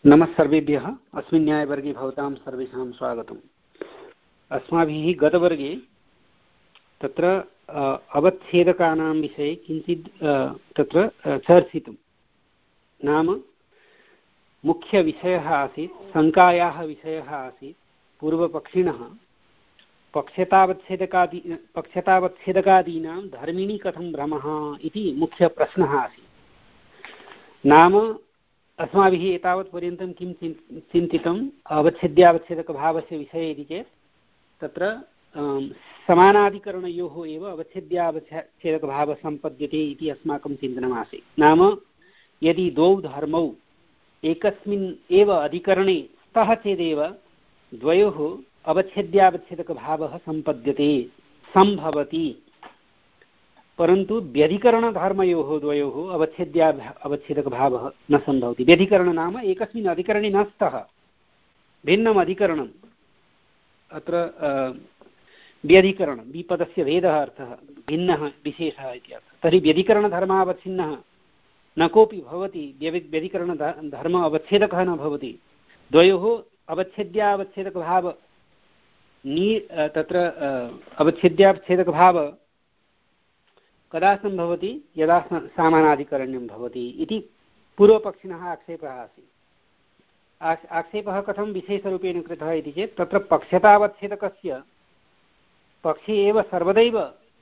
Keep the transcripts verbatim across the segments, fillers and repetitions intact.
नमः सर्वेभ्यः। अस्मिन् न्यायवर्गे भवतां सर्वेषां स्वागतम्। अस्माभिः गतवर्गे तत्र अवच्छेदकानां विषये किञ्चित् तत्र चर्चितं। नाम मुख्यविषयः आसीत्, शङ्कायाः विषयः आसीत्, पूर्वपक्षिणः पक्षतावच्छेदकादि पक्षतावच्छेदकादीनां धर्मिणी कथं भ्रमः इति मुख्यप्रश्नः आसीत्। नाम अस्माभिः एतावत्पर्यन्तं किं चिन्तितम् अवच्छेद्यावच्छेदकभावस्य विषये इति चेत् तत्र समानाधिकरणयोः एव अवच्छेद्यावच्छेदकभावः सम्पद्यते इति अस्माकं चिन्तनमासीत्। नाम यदि द्वौ धर्मौ एकस्मिन् एव अधिकरणे स्तः चेदेव द्वयोः अवच्छेद्यावच्छेदकभावः सम्पद्यते, सम्भवति। परन्तु व्यधिकरणधर्मयोः द्वयोः अवच्छेद्या अवच्छेदकभावः न सम्भवति। व्यधिकरण नाम एकस्मिन् अधिकरणे न स्तः, भिन्नम् अधिकरणम्। अत्र व्यधिकरण विपदस्य भेदः अर्थः, भिन्नः विशेषः इति अर्थः। तर्हि व्यधिकरणधर्मावच्छिन्नः न कोऽपि भवति, व्यधिकरणधर्म अवच्छेदकः न भवति। द्वयोः अवच्छेद्यावच्छेदकभाव नी तत्र अवच्छेद्यावच्छेदकभाव कदा सम्भवति? यदा सामानाधिकरण्यं भवति इति पूर्वपक्षिणः आक्षेपः आसीत्। आक्षेपः कथं विशेषरूपेण कृतः इति चेत् तत्र पक्षतावच्छेदकस्य पक्षे एव सर्वदैव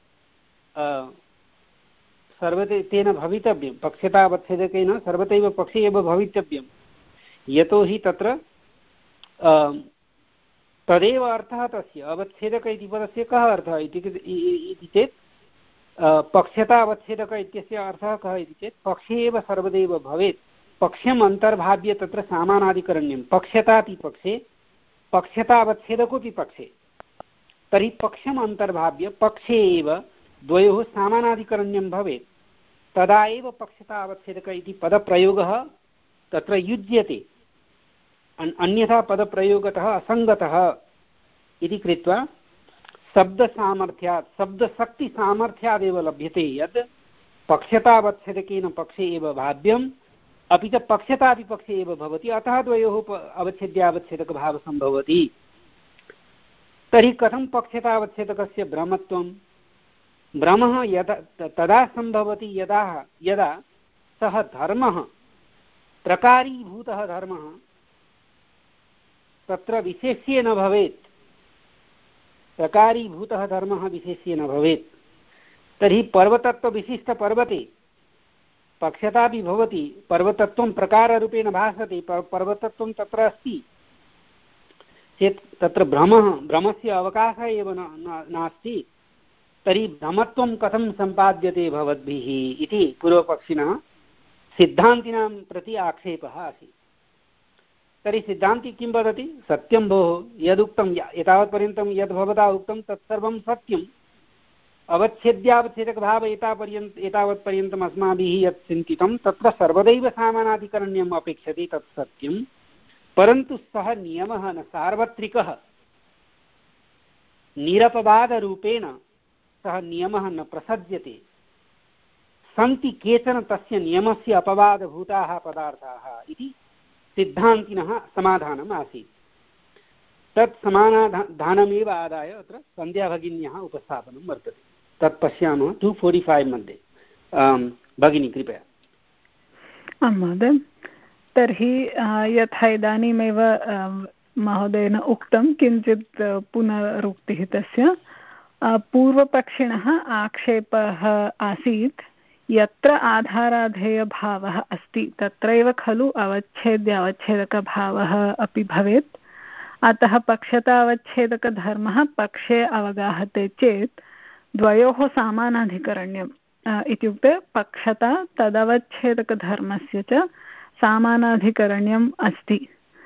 सर्वते तेन भवितव्यं, पक्षतावच्छेदकेन सर्वदैव पक्षे एव भवितव्यं। यतोहि तत्र तदेव अर्थः तस्य अवच्छेदक इति पदस्य कः अर्थः इति चेत् पक्षता अवच्छेदक इत्यस्य अर्थः कः इति चेत् पक्षे एव सर्वदैव भवेत्, पक्ष्यम् अन्तर्भाव्य तत्र सामानाधिकरण्यं, पक्षतापि पक्षे पक्षता अवच्छेदकोऽपि पक्षे। तर्हि पक्षम् अन्तर्भाव्य पक्षे एव द्वयोः सामानाधिकरण्यं भवेत्, तदा एव पक्षता अवच्छेदक इति पदप्रयोगः तत्र युज्यते। अन्यथा पदप्रयोगतः असङ्गतः इति कृत्वा शब्दसामर्थ्यात् शब्दशक्तिसामर्थ्यादेव लभ्यते यत् पक्षतावच्छेदकेन पक्षे एव भाव्यम्, अपि च पक्षतापि पक्षे एव भवति, अतः द्वयोः अवच्छेद्यावच्छेदकभावः सम्भवति। तर्हि कथं पक्षतावच्छेदकस्य भ्रमत्वं? भ्रमः यदा तदा सम्भवति यदा यदा सः धर्मः, प्रकारीभूतः धर्मः तत्र विशेष्ये न भवेत्, प्रकारीभूतः धर्मः विशेष्ये न भवेत्। तर्हि पर्वतत्वविशिष्टपर्वते पक्षतापि भवति, पर्वतत्वं प्रकाररूपेण भासते, पर्वतत्वं तत्र अस्ति चेत् तत्र भ्रमः भ्रमस्य अवकाशः एव नास्ति। तर्हि भ्रमत्वं कथं सम्पाद्यते भवद्भिः इति पूर्वपक्षिणः सिद्धान्तिनां प्रति आक्षेपः आसीत्। तर्हि सिद्धान्ति किं वदति? सत्यं भोः, यदुक्तं एतावत्पर्यन्तं यद् भवता उक्तं तत्सर्वं सत्यम्, अवच्छेद्यावच्छेदकभाव एतापर्यन्त एतावत्पर्यन्तम् अस्माभिः यत् चिन्तितं तत्र सर्वदैव सामानाधिकरण्यम् अपेक्षते, तत् सत्यं। परन्तु सः नियमः न सार्वत्रिकः, निरपवादरूपेण सः नियमः न प्रसज्यते। सन्ति केचन तस्य नियमस्य अपवादभूताः पदार्थाः इति सिद्धान्तिनः समाधानम् आसीत्। तत् समाधानमेव आदाय अत्र सन्ध्याभगिन्याः उपस्थापनं वर्तते। तत् पश्यामः टु फोर्टि फैव् मध्ये। भगिनी कृपया। आं महोदय, तर्हि यथा इदानीमेव महोदयेन उक्तं, किञ्चित् पुनरुक्तिः तस्य। पूर्वपक्षिणः आक्षेपः आसीत् यत्र आधाराधेयभावः अस्ति तत्रैव खलु अवच्छेद्यावच्छेदकभावः अपि भवेत्। अतः पक्षतावच्छेदकधर्मः पक्षे अवगाहते चेत् द्वयोः सामानाधिकरण्यम्, इत्युक्ते पक्षता तदवच्छेदकधर्मस्य च सामानाधिकरण्यम् अस्ति,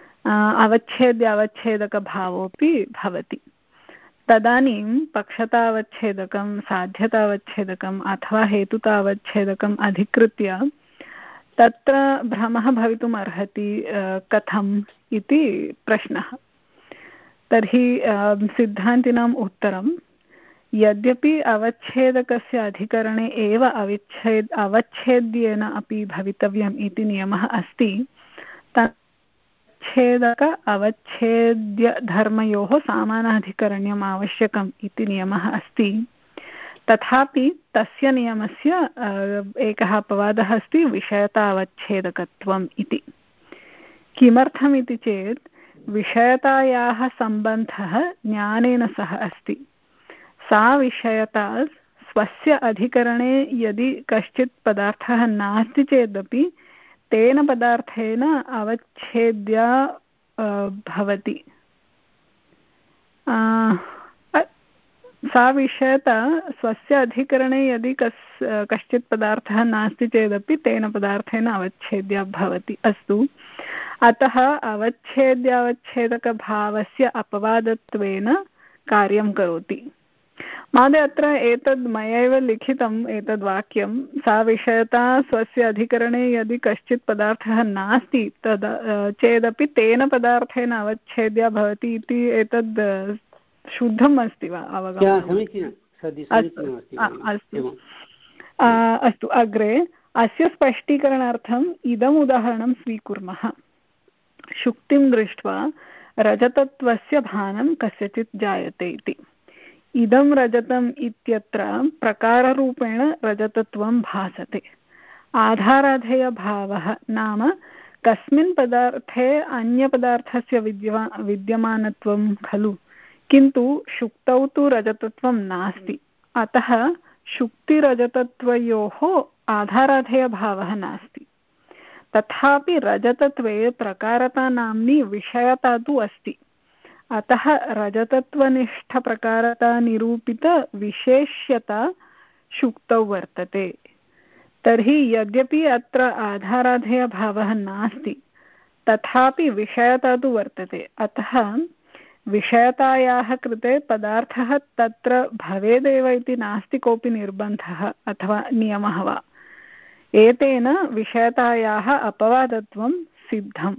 अवच्छेद्यावच्छेदकभावोऽपि भवति। तदानीं पक्षतावच्छेदकं, साध्यतावच्छेदकम् अथवा हेतुतावच्छेदकम् अधिकृत्य तत्र भ्रमः भवितुम् अर्हति कथम् इति प्रश्नः। तर्हि सिद्धान्तिनाम् उत्तरं, यद्यपि अवच्छेदकस्य अधिकरणे एव अविच्छेद अवच्छेद्येन अपि भवितव्यम् इति नियमः अस्ति, अवच्छेदक अवच्छेद्यधर्मयोः समानाधिकरण्यम् आवश्यकम् इति नियमः अस्ति। तथापि तस्य नियमस्य एकः अपवादः अस्ति, विषयतावच्छेदकत्वम् इति। किमर्थम् इति चेत् विषयतायाः सम्बन्धः ज्ञानेन सह अस्ति। सा विषयता स्वस्य अधिकरणे यदि कश्चित् पदार्थः नास्ति चेदपि तेन पदार्थेन अवच्छेद्या भवति। सा विषयता स्वस्य अधिकरणे यदि कस् कश्चित् पदार्थः नास्ति चेदपि तेन पदार्थेन अवच्छेद्या भवति। अस्तु, अतः अवच्छेद्यावच्छेदकभावस्य अपवादत्वेन कार्यं करोति। महोदय, अत्र एतद् मयैव लिखितम् एतद् वाक्यं, सा विषयता स्वस्य अधिकरणे यदि कश्चित् पदार्थः नास्ति तद् चेदपि तेन पदार्थेन अवच्छेद्या भवति इति एतद् शुद्धम् अस्ति वा? अवगमनम्? अस्तु अस्तु अग्रे अस्य स्पष्टीकरणार्थम् इदम् उदाहरणं स्वीकुर्मः। शुक्तिं दृष्ट्वा रजतत्वस्य भानं कस्यचित् जायते इति। इदं रजतम् इत्यत्र प्रकाररूपेण रजतत्वं भासते। आधाराधेयभावः नाम कस्मिन् पदार्थे अन्यपदार्थस्य विद्यमा विद्यमानत्वं खलु, किन्तु शुक्तौ तु रजतत्वं नास्ति। अतः शुक्तिरजतत्वयोः आधाराधेयभावः नास्ति। तथापि रजतत्वे प्रकारता नाम्नी विषयता तु अस्ति। अतः रजतत्वनिष्ठप्रकारता निरूपितविशेष्यता शुक्तौ वर्तते। तर्हि यद्यपि अत्र आधाराधेयभावः नास्ति तथापि विषयता तु वर्तते। अतः विषयतायाः कृते पदार्थः तत्र भवेदेव इति नास्ति कोऽपि निर्बन्धः अथवा नियमः वा। एतेन विषयतायाः अपवादत्वं सिद्धम्।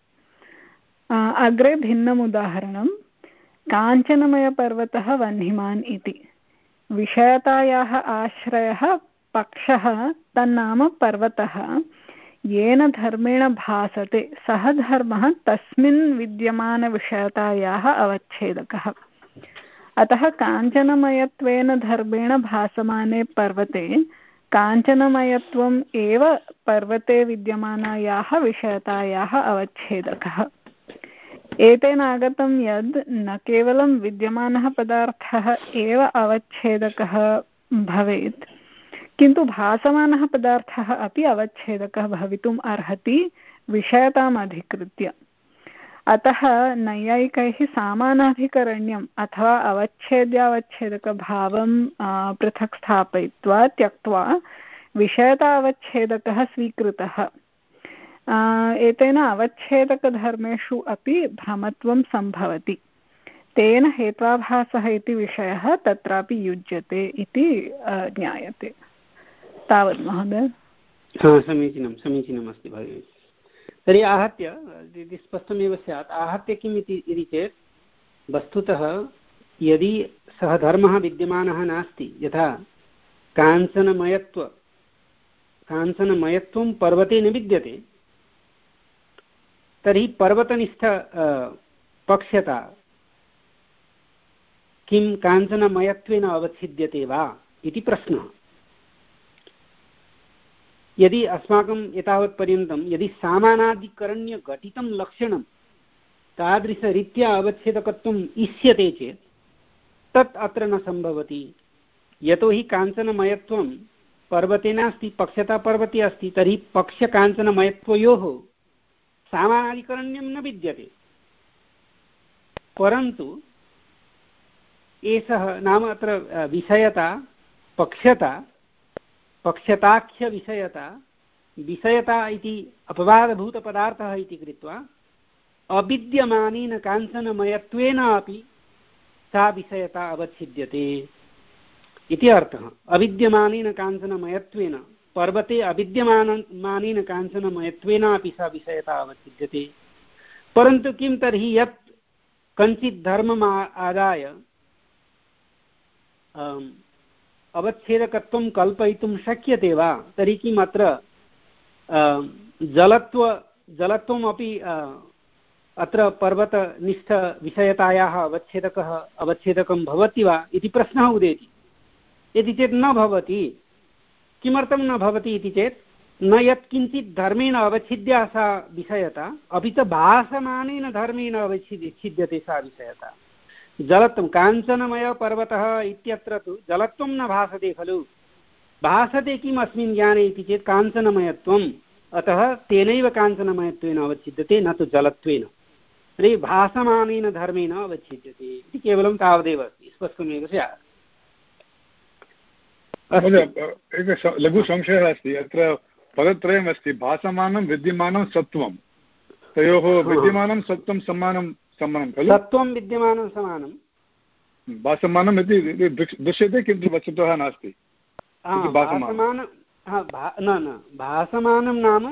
अग्रे भिन्नम् उदाहरणं, काञ्चनमयपर्वतः वह्निमान् इति। विषयतायाः आश्रयः पक्षः, तन्नाम पर्वतः, येन धर्मेण भासते सः धर्मः तस्मिन् विद्यमानविषयतायाः अवच्छेदकः। अतः काञ्चनमयत्वेन धर्मेण भासमाने पर्वते काञ्चनमयत्वम् एव पर्वते विद्यमानायाः विषयतायाः अवच्छेदकः। एतेन आगतं यद् न केवलं विद्यमानः पदार्थः एव अवच्छेदकः भवेत्, किन्तु भासमानः पदार्थः अपि अवच्छेदकः भवितुम् अर्हति विषयताम् अधिकृत्य। अतः नैयायिकैः सामानाधिकरण्यम् अथवा अवच्छेद्यावच्छेदकभावं पृथक् स्थापयित्वा त्यक्त्वा विषयतावच्छेदकः स्वीकृतः। एतेन अवच्छेदकधर्मेषु अपि भ्रमत्वं सम्भवति। तेन हेत्वाभासः इति विषयः तत्रापि युज्यते इति ज्ञायते। तावत् महोदय। समीचीनं समीचीनम् अस्ति भगिनि। तर्हि आहत्य यदि स्पष्टमेव स्यात्, आहत्य किम् इति इति चेत् वस्तुतः यदि सः धर्मः विद्यमानः नास्ति, यथा काञ्चनमयत्व काञ्चनमयत्वं पर्वते न विद्यते, तर्हि पर्वतनिष्ठ पक्ष्यता किं काञ्चनमयत्वेन अवच्छिद्यते वा इति प्रश्नः। यदि अस्माकं एतावत्पर्यन्तं यदि सामानाधिकरण्यघटितं लक्षणं तादृशरीत्या अवच्छेदकत्वम् इष्यते चेत् तत् अत्र न सम्भवति। यतोहि काञ्चनमयत्वं पर्वते नास्ति, पक्ष्यता पर्वते अस्ति, तर्हि पक्ष्यकाञ्चनमयत्वयोः सामानाधिकरण्यं न विद्यते। परन्तु एषः नाम अत्र विषयता पक्ष्यता पक्ष्यताख्यविषयता विषयता इति अपवादभूतपदार्थः इति कृत्वा अविद्यमानेन काञ्चनमयत्वेन अपि सा विषयता अवच्छिद्यते इति अर्थः। अविद्यमानेन काञ्चनमयत्वेन पर्वते अविद्यमानेन काञ्चनमयत्वेन अपि सा विषयता अवच्छिद्यते। परन्तु किं तर्हि यत् कञ्चित् धर्मम् आदाय अवच्छेदकत्वं कल्पयितुं शक्यते वा? तर्हि किम् अत्र जलत्व जलत्वमपि अत्र पर्वतनिष्ठविषयतायाः अवच्छेदकः अवच्छेदकं भवति वा इति प्रश्नः उदेति। यदि चेत् न भवति, किमर्थं न भवति इति चेत् न यत्किञ्चित् धर्मेण अवच्छिद्या सा विषयता, अपि च भासमानेन धर्मेण अवच्छिद्य छिद्यते सा विषयता। जलत्वं काञ्चनमयपर्वतः इत्यत्र तु जलत्वं न भासते खलु, भासते किम् अस्मिन् ज्ञाने इति चेत् काञ्चनमयत्वम्, अतः तेनैव काञ्चनमयत्वेन अवच्छिद्यते, न तु जलत्वेन। तर्हि भासमानेन धर्मेण अवच्छिद्यते इति केवलं तावदेव अस्ति, स्पष्टमेव स्यात्। एकः लघु संशयः अस्ति, अत्र पदत्रयमस्ति, भासमानं विद्यमानं सत्वं, तयोः विद्यमानं सत्वं समानं समानं खलु? सत्वं विद्यमानं समानं, भासमानम् इति दृश्यते किन्तु वस्तुतः नास्ति। भासमानं न न भासमानं नाम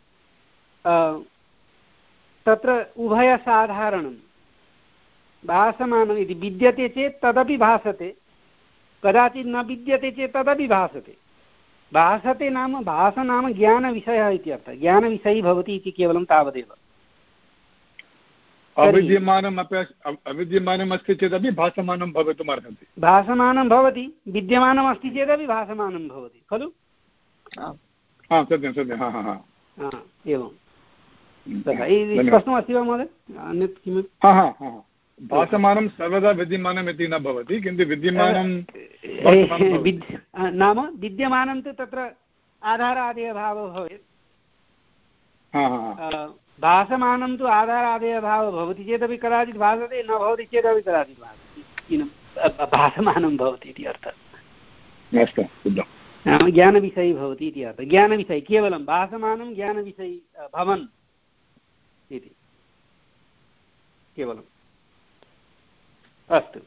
तत्र उभयसाधारणं। भासमानम् इति विद्यते चेत् तदपि भासते, कदाचित् न विद्यते चेत् तदपि भासते। भासते नाम भास नाम ज्ञानविषयः इति अर्थः, ज्ञानविषयी भवति इति केवलं तावदेव। अविद्यमानम् अपि अविद्यमानम् अस्ति चेदपि भासमानं भवितुम् अर्हति। भासमानं भवति, विद्यमानम् अस्ति चेदपि भासमानं भवति खलु? सत्यं सत्यं, हा हा हा एवं स्पष्टमस्ति वा महोदय? अन्यत् किमपि? हा हा हा भासमानं सर्वदा विद्यमानम् इति न भवति, किन्तु विद्यमानं नाम विद्यमानं तु तत्र आधारादेयभावः भवेत्। भासमानं तु आधारादेयभावः भवति चेदपि कदाचित् भासते, न भवति चेदपि कदाचित् भासते, भासमानं भवति इति अर्थः। ज्ञानविषयी भवति इति अर्थः। ज्ञानविषयी केवलं भासमानं ज्ञानविषयी भवन् इति केवलम्। अस्तु,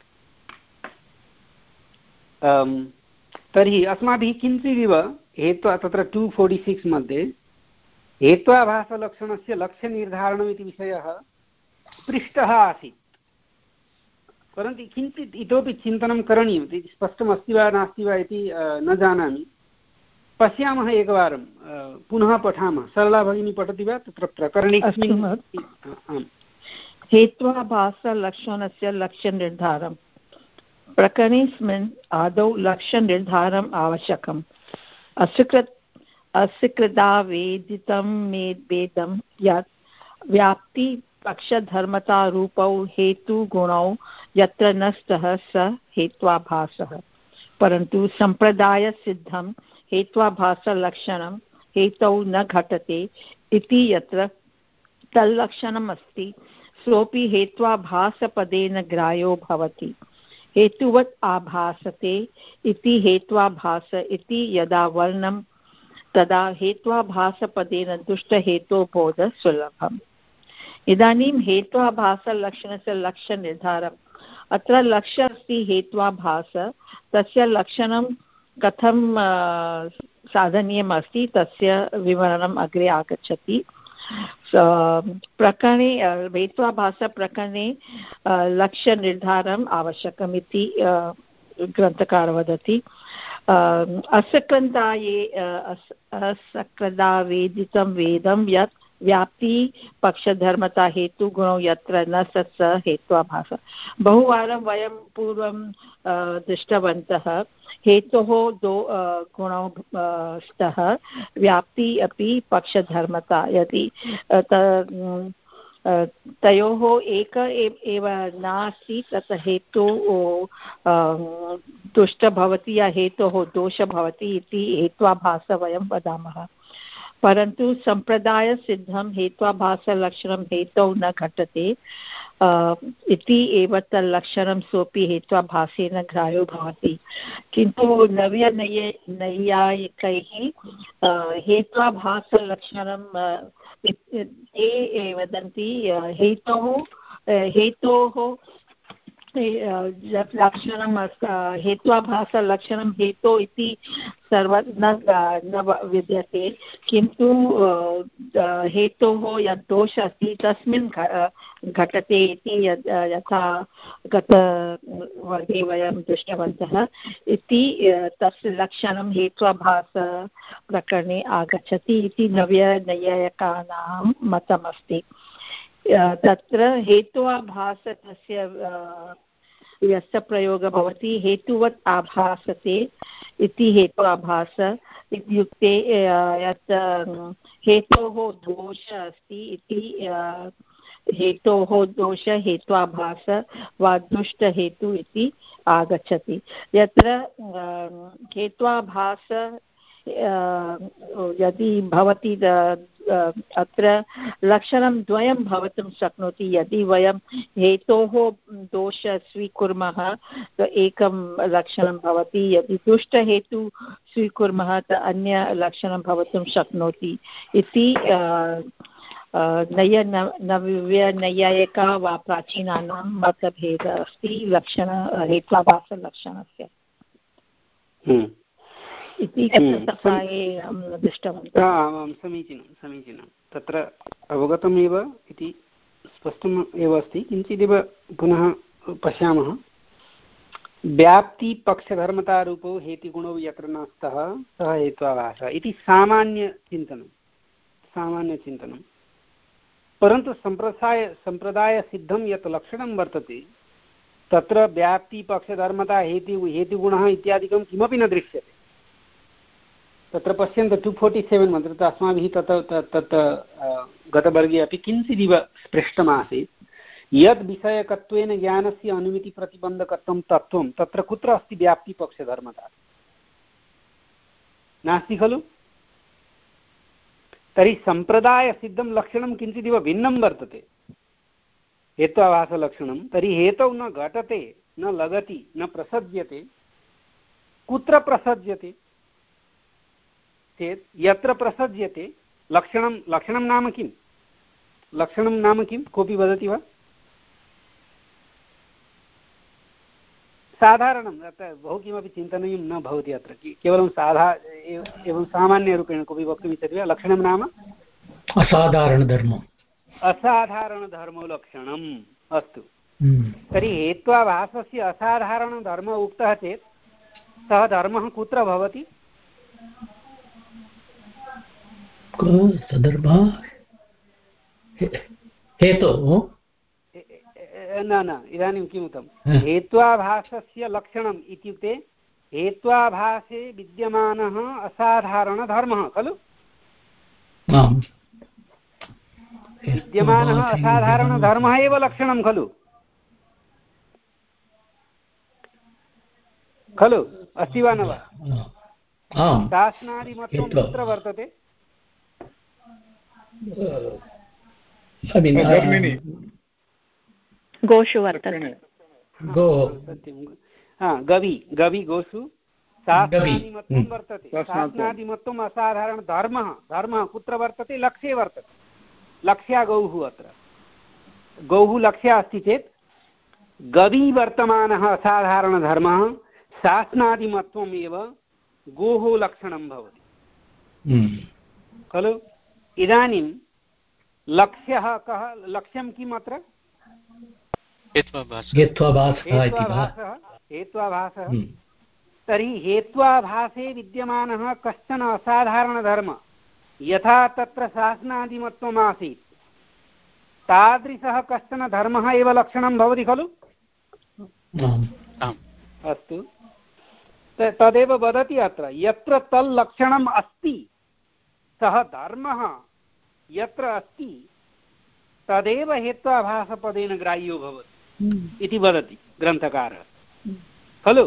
तर्हि अस्माभिः किञ्चिदिव हेत्वा तत्र टु फोर्टि सिक्स् मध्ये हेत्वाभासलक्षणस्य लक्ष्यनिर्धारणम् इति विषयः पृष्टः आसीत्, परन्तु किञ्चित् इतोपि चिन्तनं करणीयम् इति स्पष्टमस्ति वा नास्ति वा इति न जानामि। पश्यामः एकवारं, पुनः पठामः। सरला भगिनी पठति वा? तत्र प्रकरणे हेत्वाभासलक्षणस्य लक्ष्यनिर्धारणं प्रकरणेऽस्मिन् आदौ लक्ष्यनिर्धारणम् आवश्यकम्। अस्वीकृत अस्वीकृतावेदितं वेदं यत् व्याप्ति पक्षधर्मतारूपौ हेतुगुणौ यत्र न स्तः स हेत्वाभासः, परन्तु सम्प्रदायसिद्धं हेत्वाभासलक्षणं हेतौ न घटते इति यत्र तल्लक्षणम् अस्ति सोऽपि हेत्वाभासपदेन ग्राह्यो भवति। हेतुवत् आभासते इति हेत्वाभास इति यदा वर्णं तदा हेत्वाभासपदेन दुष्टहेतोबोधः सुलभम्। इदानीं हेत्वाभासलक्षणस्य लक्ष्यनिर्धारणम्। अत्र लक्ष्य अस्ति हेत्वाभास, तस्य लक्षणं कथं साधनीयम् अस्ति तस्य विवरणम् अग्रे आगच्छति। प्रकरणे हेत्वाभासप्रकरणे लक्ष्यनिर्धारणम् आवश्यकम् इति ग्रन्थकारः वदति। असकृन्ताये असकृदावेदितं वेदं यत् व्याप्ति पक्षधर्मता हेतुगुणौ यत्र न सत् स हेत्वाभास। बहुवारं वयं पूर्वं दृष्टवन्तः, हेतोः दो गुणौ स्तः, व्याप्ति अपि पक्षधर्मता। यदि तयोः एक एव नास्ति तत् हेतुः दुष्ट भवति या हेतोः दोष भवति इति हेत्वाभास वयं वदामः। परन्तु सम्प्रदायसिद्धं हेत्वाभासलक्षणं हेतौ न घटते इति एव तल्लक्षणं सोऽपि हेत्वाभासेन ग्राह्यो भवति। किन्तु नव्यनैये नैयायिकैः हेत्वाभासलक्षणं ते वदन्ति हेतोः हेतोः लक्षणं हेत्वाभासलक्षणं हेतो इति सर्व न विद्यते, किन्तु हेतोः यद् दोषः अस्ति तस्मिन् घटते इति यथा गतवर्गे वयं दृष्टवन्तः इति तस्य लक्षणं हेत्वाभासप्रकरणे आगच्छति इति नव्यनैयायिकानां मतमस्ति। तत्र हेत्वाभास तस्य व्यस्तप्रयोगः भवति हेतुवत् आभासते इति हेत्वाभास इत्युक्ते यत् हेतोः दोषः अस्ति इति हेतोः दोष हेत्वाभास वा दुष्टहेतु इति आगच्छति। यत्र हेत्वाभास यदि भवति अत्र लक्षणं द्वयं भवितुं शक्नोति। यदि वयं हेतोः दोषः स्वीकुर्मः एकं लक्षणं भवति, यदि दुष्टहेतु स्वीकुर्मः त अन्यलक्षणं भवितुं शक्नोति इति नय नव्यनैयायिका वा प्राचीनानां मतभेदः अस्ति लक्षण हेत्वाभासलक्षणस्य इति सप्ताहे दृष्टवन्तः। आमां समीचीनं समीचीनं तत्र अवगतमेव इति स्पष्टम् एव अस्ति। किञ्चिदेव पुनः पश्यामः। व्याप्तिपक्षधर्मतारूपो हेतुगुणौ यत्र न स्तः सः हेत्वाभासः इति सामान्यचिन्तनं सामान्यचिन्तनं परन्तु सम्प्रदाय सम्प्रदायसिद्धं यत् लक्षणं वर्तते तत्र व्याप्तिपक्षधर्मता हेतु हेतुगुणः इत्यादिकं किमपि न दृश्यते। तत्र पश्यन्तु टु फोर्टि सेवेन् मध्ये तत्र अस्माभिः तत् तत् गतवर्गे अपि किञ्चिदिव स्पृष्टमासीत् यद् विषयकत्वेन ज्ञानस्य अनुमितिप्रतिबन्धकत्वं तत्त्वं तत्र कुत्र अस्ति व्याप्तिपक्षधर्मता नास्ति खलु। तर्हि सम्प्रदायसिद्धं लक्षणं किञ्चिदिव भिन्नं वर्तते हेत्वाभासलक्षणं। तर्हि हेतौ न घटते न लगति न प्रसज्यते। कुत्र प्रसज्यते चेत् यत्र प्रसज्यते लक्षणं लक्षणं नाम किं लक्षणं नाम किं कोऽपि वदति वा? साधारणं बहु किमपि चिन्तनीयं न भवति अत्र केवलं साधा एवं सामान्यरूपेण कोऽपि वक्तुम् इच्छति वा? लक्षणं नाम असाधारणधर्मम् असाधारणधर्मो लक्षणम्। अस्तु तर्हि हेत्वाभासस्य असाधारणधर्मः उक्तः चेत् सः धर्मः कुत्र भवति? हेतोः न न इदानीं किमुक्तं हेत्वाभासस्य लक्षणम् इत्युक्ते हेत्वाभासे विद्यमानः असाधारणधर्मः खलु। विद्यमानः असाधारणधर्मः एव लक्षणं खलु खलु अस्ति वा न वा? शासनादिमत्वं कुत्र वर्तते? गोषु वर्तते। गवि गवि गोषु शासनादिमत्वं वर्तते। शासनादिमत्वम् असाधारण धर्मः धर्मः कुत्र वर्तते? लक्ष्ये वर्तते। लक्ष्या गौः अत्र गौः लक्ष्या अस्ति चेत् गवी वर्तमानः असाधारणधर्मः शासनादिमत्वम् एव गोः लक्षणं भवति खलु। इदानीं लक्ष्यः कः? लक्ष्यं किम् अत्र? हेत्वाभासः। हेत्वाभासः तर्हि हेत्वाभासे विद्यमानः कश्चन असाधारणधर्मः यथा तत्र शासनादिमत्वम् आसीत् तादृशः कश्चन धर्मः एव लक्षणं भवति खलु। अस्तु तदेव वदति अत्र यत्र तल्लक्षणम् अस्ति सः धर्मः यत्र अस्ति तदेव हेत्वाभासपदेन ग्राह्यो भवति इति वदति ग्रन्थकारः खलु।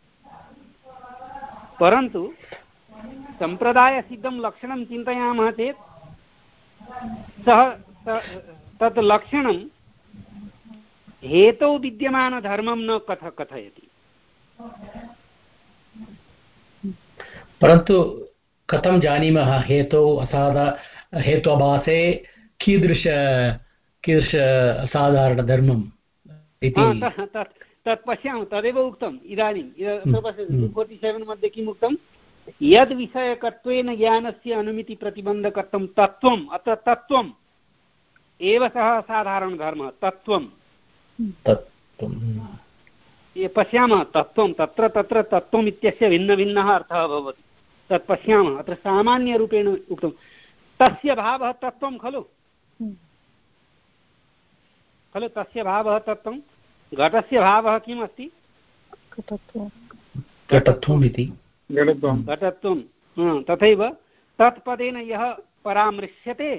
परन्तु सम्प्रदायसिद्धं लक्षणं चिन्तयामः चेत् सः तत् लक्षणं हेतौ विद्यमानधर्मं न कथ कथयति। परन्तु कथं जानीमः हेतौ असाधा हेत्वाभासे कीदृश कीदृश असाधारणधर्मम् इति? तत् पश्यामः तदेव उक्तम् इदानीं फोर्टि सेवेन् मध्ये किम् उक्तं? यद् विषयकत्वेन ज्ञानस्य अनुमितिप्रतिबन्धकत्वं तत्त्वम् अत्र तत्त्वम् एव सः असाधारणधर्मः तत्त्वं पश्यामः। तत्त्वं तत्र तत्र तत्त्वम् इत्यस्य भिन्नभिन्नः अर्थः भवति तत् पश्यामः। अत्र सामान्यरूपेण उक्तं तस्य भावः तत्त्वं खलु। खलु तस्य भावः तत्त्वं। घटस्य भावः किम् अस्ति? घटत्वम् इति। घटत्वं। तथैव तत्पदेन यः परामृश्यते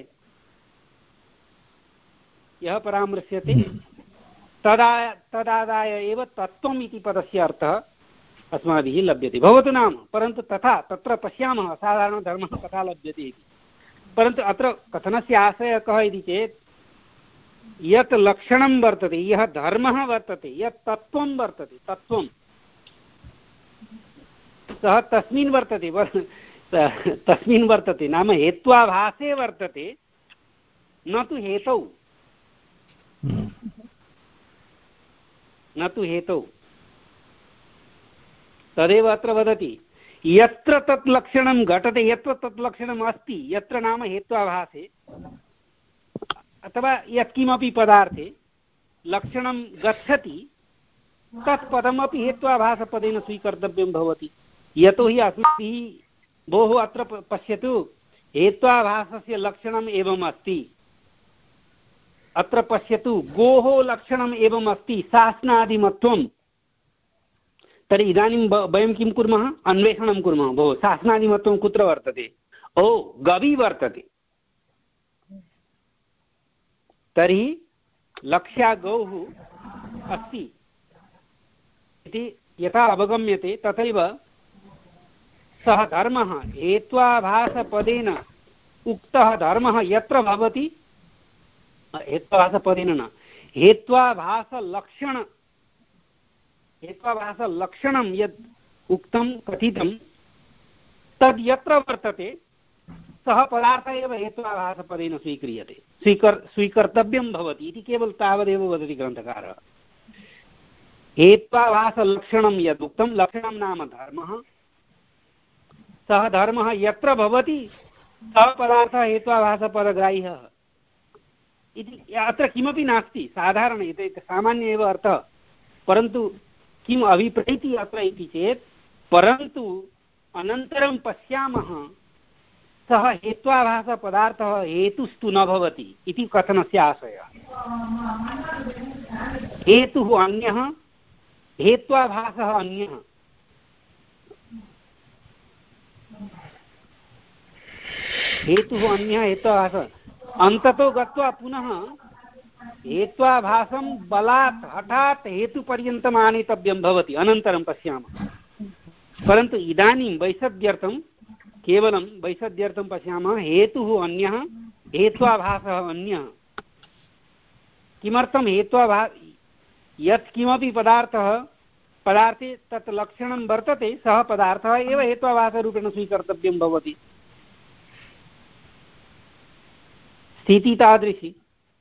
यः परामृश्यते तदा तदादाय एव तत्त्वम् इति पदस्य अर्थः अस्माभिः लभ्यते। भवतु नाम, परन्तु तथा तत्र पश्यामः साधारणधर्मः कथा लभ्यते इति। परन्तु अत्र कथनस्य आशयः कः इति चेत् यत् लक्षणं वर्तते, यः धर्मः वर्तते, यत् तत्त्वं वर्तते, तत्त्वं सः तस्मिन् वर्तते तस्मिन् वर्तते नाम हेत्वाभासे वर्तते, न तु हेतौ न तु हेतौ। तदेव अत्र वदति यत्र तत् लक्षणं घटते, यत्र तत् लक्षणम् अस्ति, यत्र नाम हेत्वाभासे अथवा यत्किमपि पदार्थे लक्षणं गच्छति तत् पदमपि हेत्वाभासपदेन स्वीकर्तव्यं भवति। यतोहि अस्माभिः भोः अत्र पश्यतु हेत्वाभासस्य लक्षणम् एवम् अस्ति। अत्र पश्यतु गोः लक्षणम् एवम् अस्ति, शासनादिमत्वं। तर्हि इदानीं वयं किं कुर्मः? अन्वेषणं कुर्मः। भो शासनादिमत्वं कुत्र वर्तते? ओ गवि वर्तते। तर्हि लक्ष्या गौः अस्ति इति यथा अवगम्यते तथैव सः धर्मः हेत्वाभासपदेन उक्तः धर्मः यत्र भवति, हेत्वाभासपदेन न, हेत्वाभासलक्षण हेत्वाभासलक्षणं यद् उक्तं कथितं तद् यत्र वर्तते सः पदार्थः एव हेत्वाभासपदेन स्वीक्रियते, स्वीकर् स्वीकर्तव्यं भवति इति केवलं तावदेव वदति ग्रन्थकारः। हेत्वाभासलक्षणं यदुक्तं, लक्षणं नाम धर्मः, सः धर्मः यत्र भवति सः पदार्थः हेत्वाभासपदग्राह्यः इति। अत्र किमपि नास्ति, साधारण सामान्य एव अर्थः। परन्तु किम् अभिप्रैति अत्र इति चेत् परन्तु अनन्तरं पश्यामः सः हेत्वाभासपदार्थः हेतुस्तु न भवति इति कथनस्य आशयः। हेतुः अन्यः, हेत्वाभासः अन्यः। हेतुः अन्यः, हेत्वाभासः। अन्ततो गत्वा पुनः हेत्वाभासं बलात् हठात् हेतुपर्यन्तम् आनेतव्यं भवति, अनन्तरं पश्यामः। परन्तु इदानीं वैसद्यर्थं केवलं वैसद्यर्थं पश्यामः, हेतुः अन्यः, हेत्वाभासः अन्यः। किमर्थं? हेत्वाभा यत् किमपि पदार्थः पदार्थे तत् लक्षणं वर्तते सः पदार्थः एव हेत्वाभासरूपेण स्वीकर्तव्यं भवति। स्थितिः तादृशी।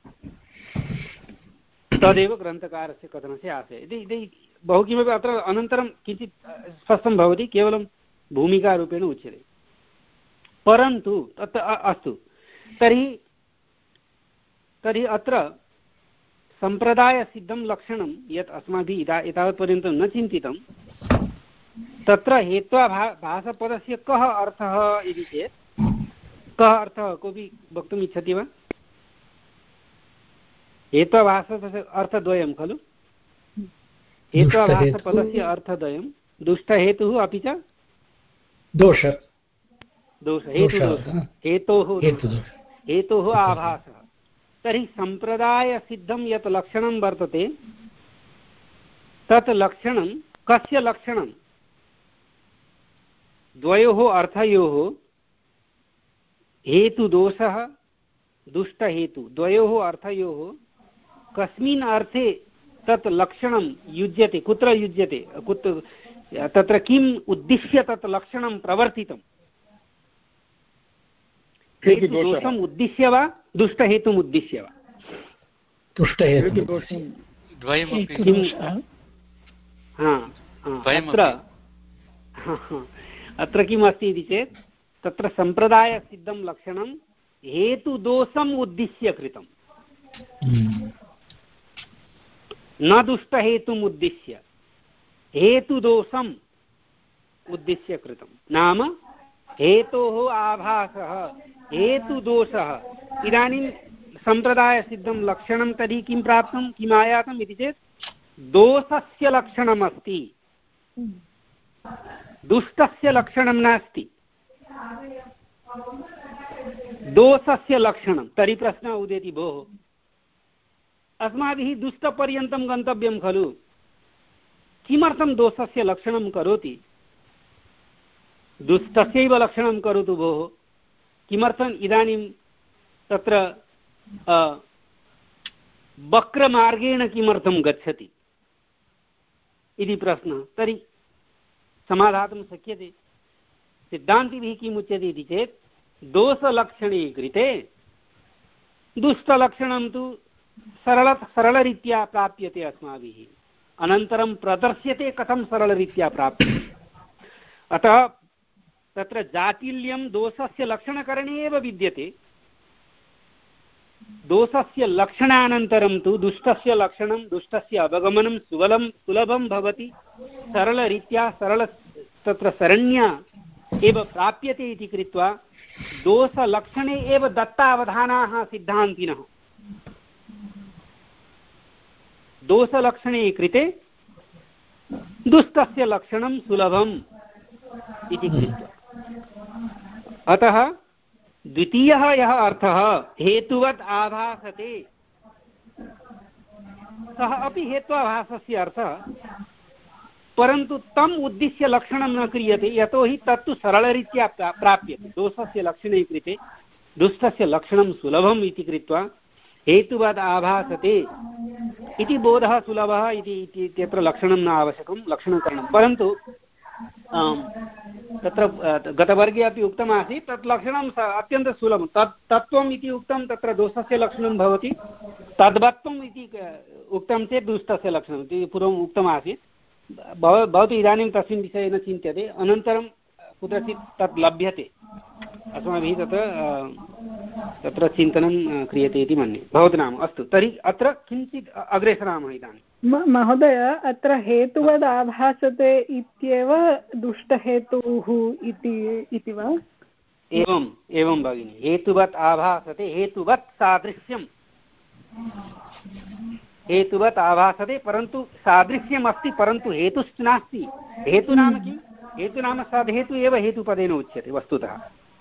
तदेव ग्रन्थकारस्य कथनस्य आशयः। इति इति बहु किमपि अत्र अनन्तरं किञ्चित् स्पष्टं भवति, केवलं भूमिकारूपेण उच्यते। परन्तु तत् अस्तु, तर्हि तर्हि अत्र सम्प्रदायसिद्धं लक्षणं यत् अस्माभिः इदा एतावत्पर्यन्तं न चिन्तितं, तत्र हेत्वाभा भासपदस्य कः अर्थः इति चेत् कः अर्थः कोऽपि वक्तुम् इच्छति वा? हेत्वाभासस्य अर्थद्वयं खलु। हेत्वाभासपदस्य अर्थद्वयं, दुष्टहेतुः अपि च दोष दोष हेतुदोषः, हेतोः हेतोः आभासः। तर्हि सम्प्रदायसिद्धं यत् लक्षणं वर्तते तत् लक्षणं कस्य लक्षणं? द्वयोः अर्थयोः, हेतुदोषः दुष्टहेतु द्वयोः अर्थयोः कस्मिन् अर्थे तत् लक्षणं युज्यते, कुत्र युज्यते, कुत्र तत्र किम् उद्दिश्य तत् लक्षणं प्रवर्तितम्? हेतुदोषम् उद्दिश्य वा दुष्टहेतुम् उद्दिश्य वा? अत्र किम् अस्ति इति चेत् तत्र सम्प्रदायसिद्धं लक्षणं हेतुदोषम् उद्दिश्य कृतं, न दुष्टहेतुम् उद्दिश्य, हेतुदोषम् उद्दिश्य कृतं। नाम हेतोः आभासः हेतुदोषः। इदानीं सम्प्रदायसिद्धं लक्षणं तर्हि किं प्राप्तं किम् आयातम् इति चेत् दोषस्य लक्षणमस्ति, दुष्टस्य लक्षणं नास्ति, दोषस्य लक्षणं। तर्हि प्रश्नः उदेति, भोः अस्माभिः दुष्टपर्यन्तं गन्तव्यं खलु, किमर्थं दोषस्य लक्षणं करोति? दुष्टस्यैव लक्षणं करोतु भोः, किमर्थम् इदानीं तत्र वक्रमार्गेण किमर्थं गच्छति इति प्रश्नः। तर्हि समाधातुं शक्यते। सिद्धान्तिभिः किम् उच्यते इति चेत् दोषलक्षणे कृते दुष्टलक्षणं तु सरल सरलरीत्या प्राप्यते अस्माभिः, अनन्तरं प्रदर्श्यते कथं सरलरीत्या प्राप्यते। अतः तत्र जाटिल्यं दोषस्य लक्षणकरणे एव विद्यते। दोषस्य लक्षणानन्तरं तु दुष्टस्य लक्षणं, दुष्टस्य अवगमनं सुलभं सुलभं भवति, सरलरीत्या सरल तत्र सरण्या एव प्राप्यते इति कृत्वा दोषलक्षणे एव दत्तावधानाः सिद्धान्तिनः। दोषलक्षणे कृते दुष्टस्य लक्षणं सुलभम् इति कृत्वा। अतः द्वितीयः यः अर्थः हेतुवत् आभासते, सः अपि हेत्वाभासस्य अर्थः, परन्तु तम् उद्दिश्य लक्षणं न क्रियते, यतोहि तत्तु सरलरीत्या प्राप्यते। दोषस्य लक्षणे कृते दुष्टस्य लक्षणं सुलभम् इति कृत्वा हेतुवत् आभासते इति बोधः सुलभः इति इत्यत्र लक्षणं न आवश्यकं, लक्षणकरणं। परन्तु तत्र गतवर्गे अपि उक्तमासीत् तत् लक्षणं अत्यन्तं सुलभं, तत् तत्त्वम् इति उक्तं, तत्र दोषस्य लक्षणं भवति, तद्वत्त्वम् इति उक्तं चेत् दुष्टस्य लक्षणम् इति पूर्वम् उक्तमासीत्। भव भवतु इदानीं तस्मिन् विषये न चिन्त्यते, अनन्तरं कुत्रचित् तत् लभ्यते, अस्माभिः तत्र तत्र चिन्तनं क्रियते इति मन्ये। भवतु नाम अस्तु, तर्हि अत्र किञ्चित् अग्रे सरामः इदानीं। महोदय, अत्र हेतुवद् आभासते इत्येव दुष्टहेतुः इति वा? एवम् एवं भगिनि, हेतुवत् आभासते, हेतुवत् सादृश्यं, हेतुवत् आभासते, परन्तु सादृश्यम् अस्ति, परन्तु हेतुश्च नास्ति। हेतु नाम किं? हेतु नाम सद्हेतु एव हेतुपदेन उच्यते वस्तुतः।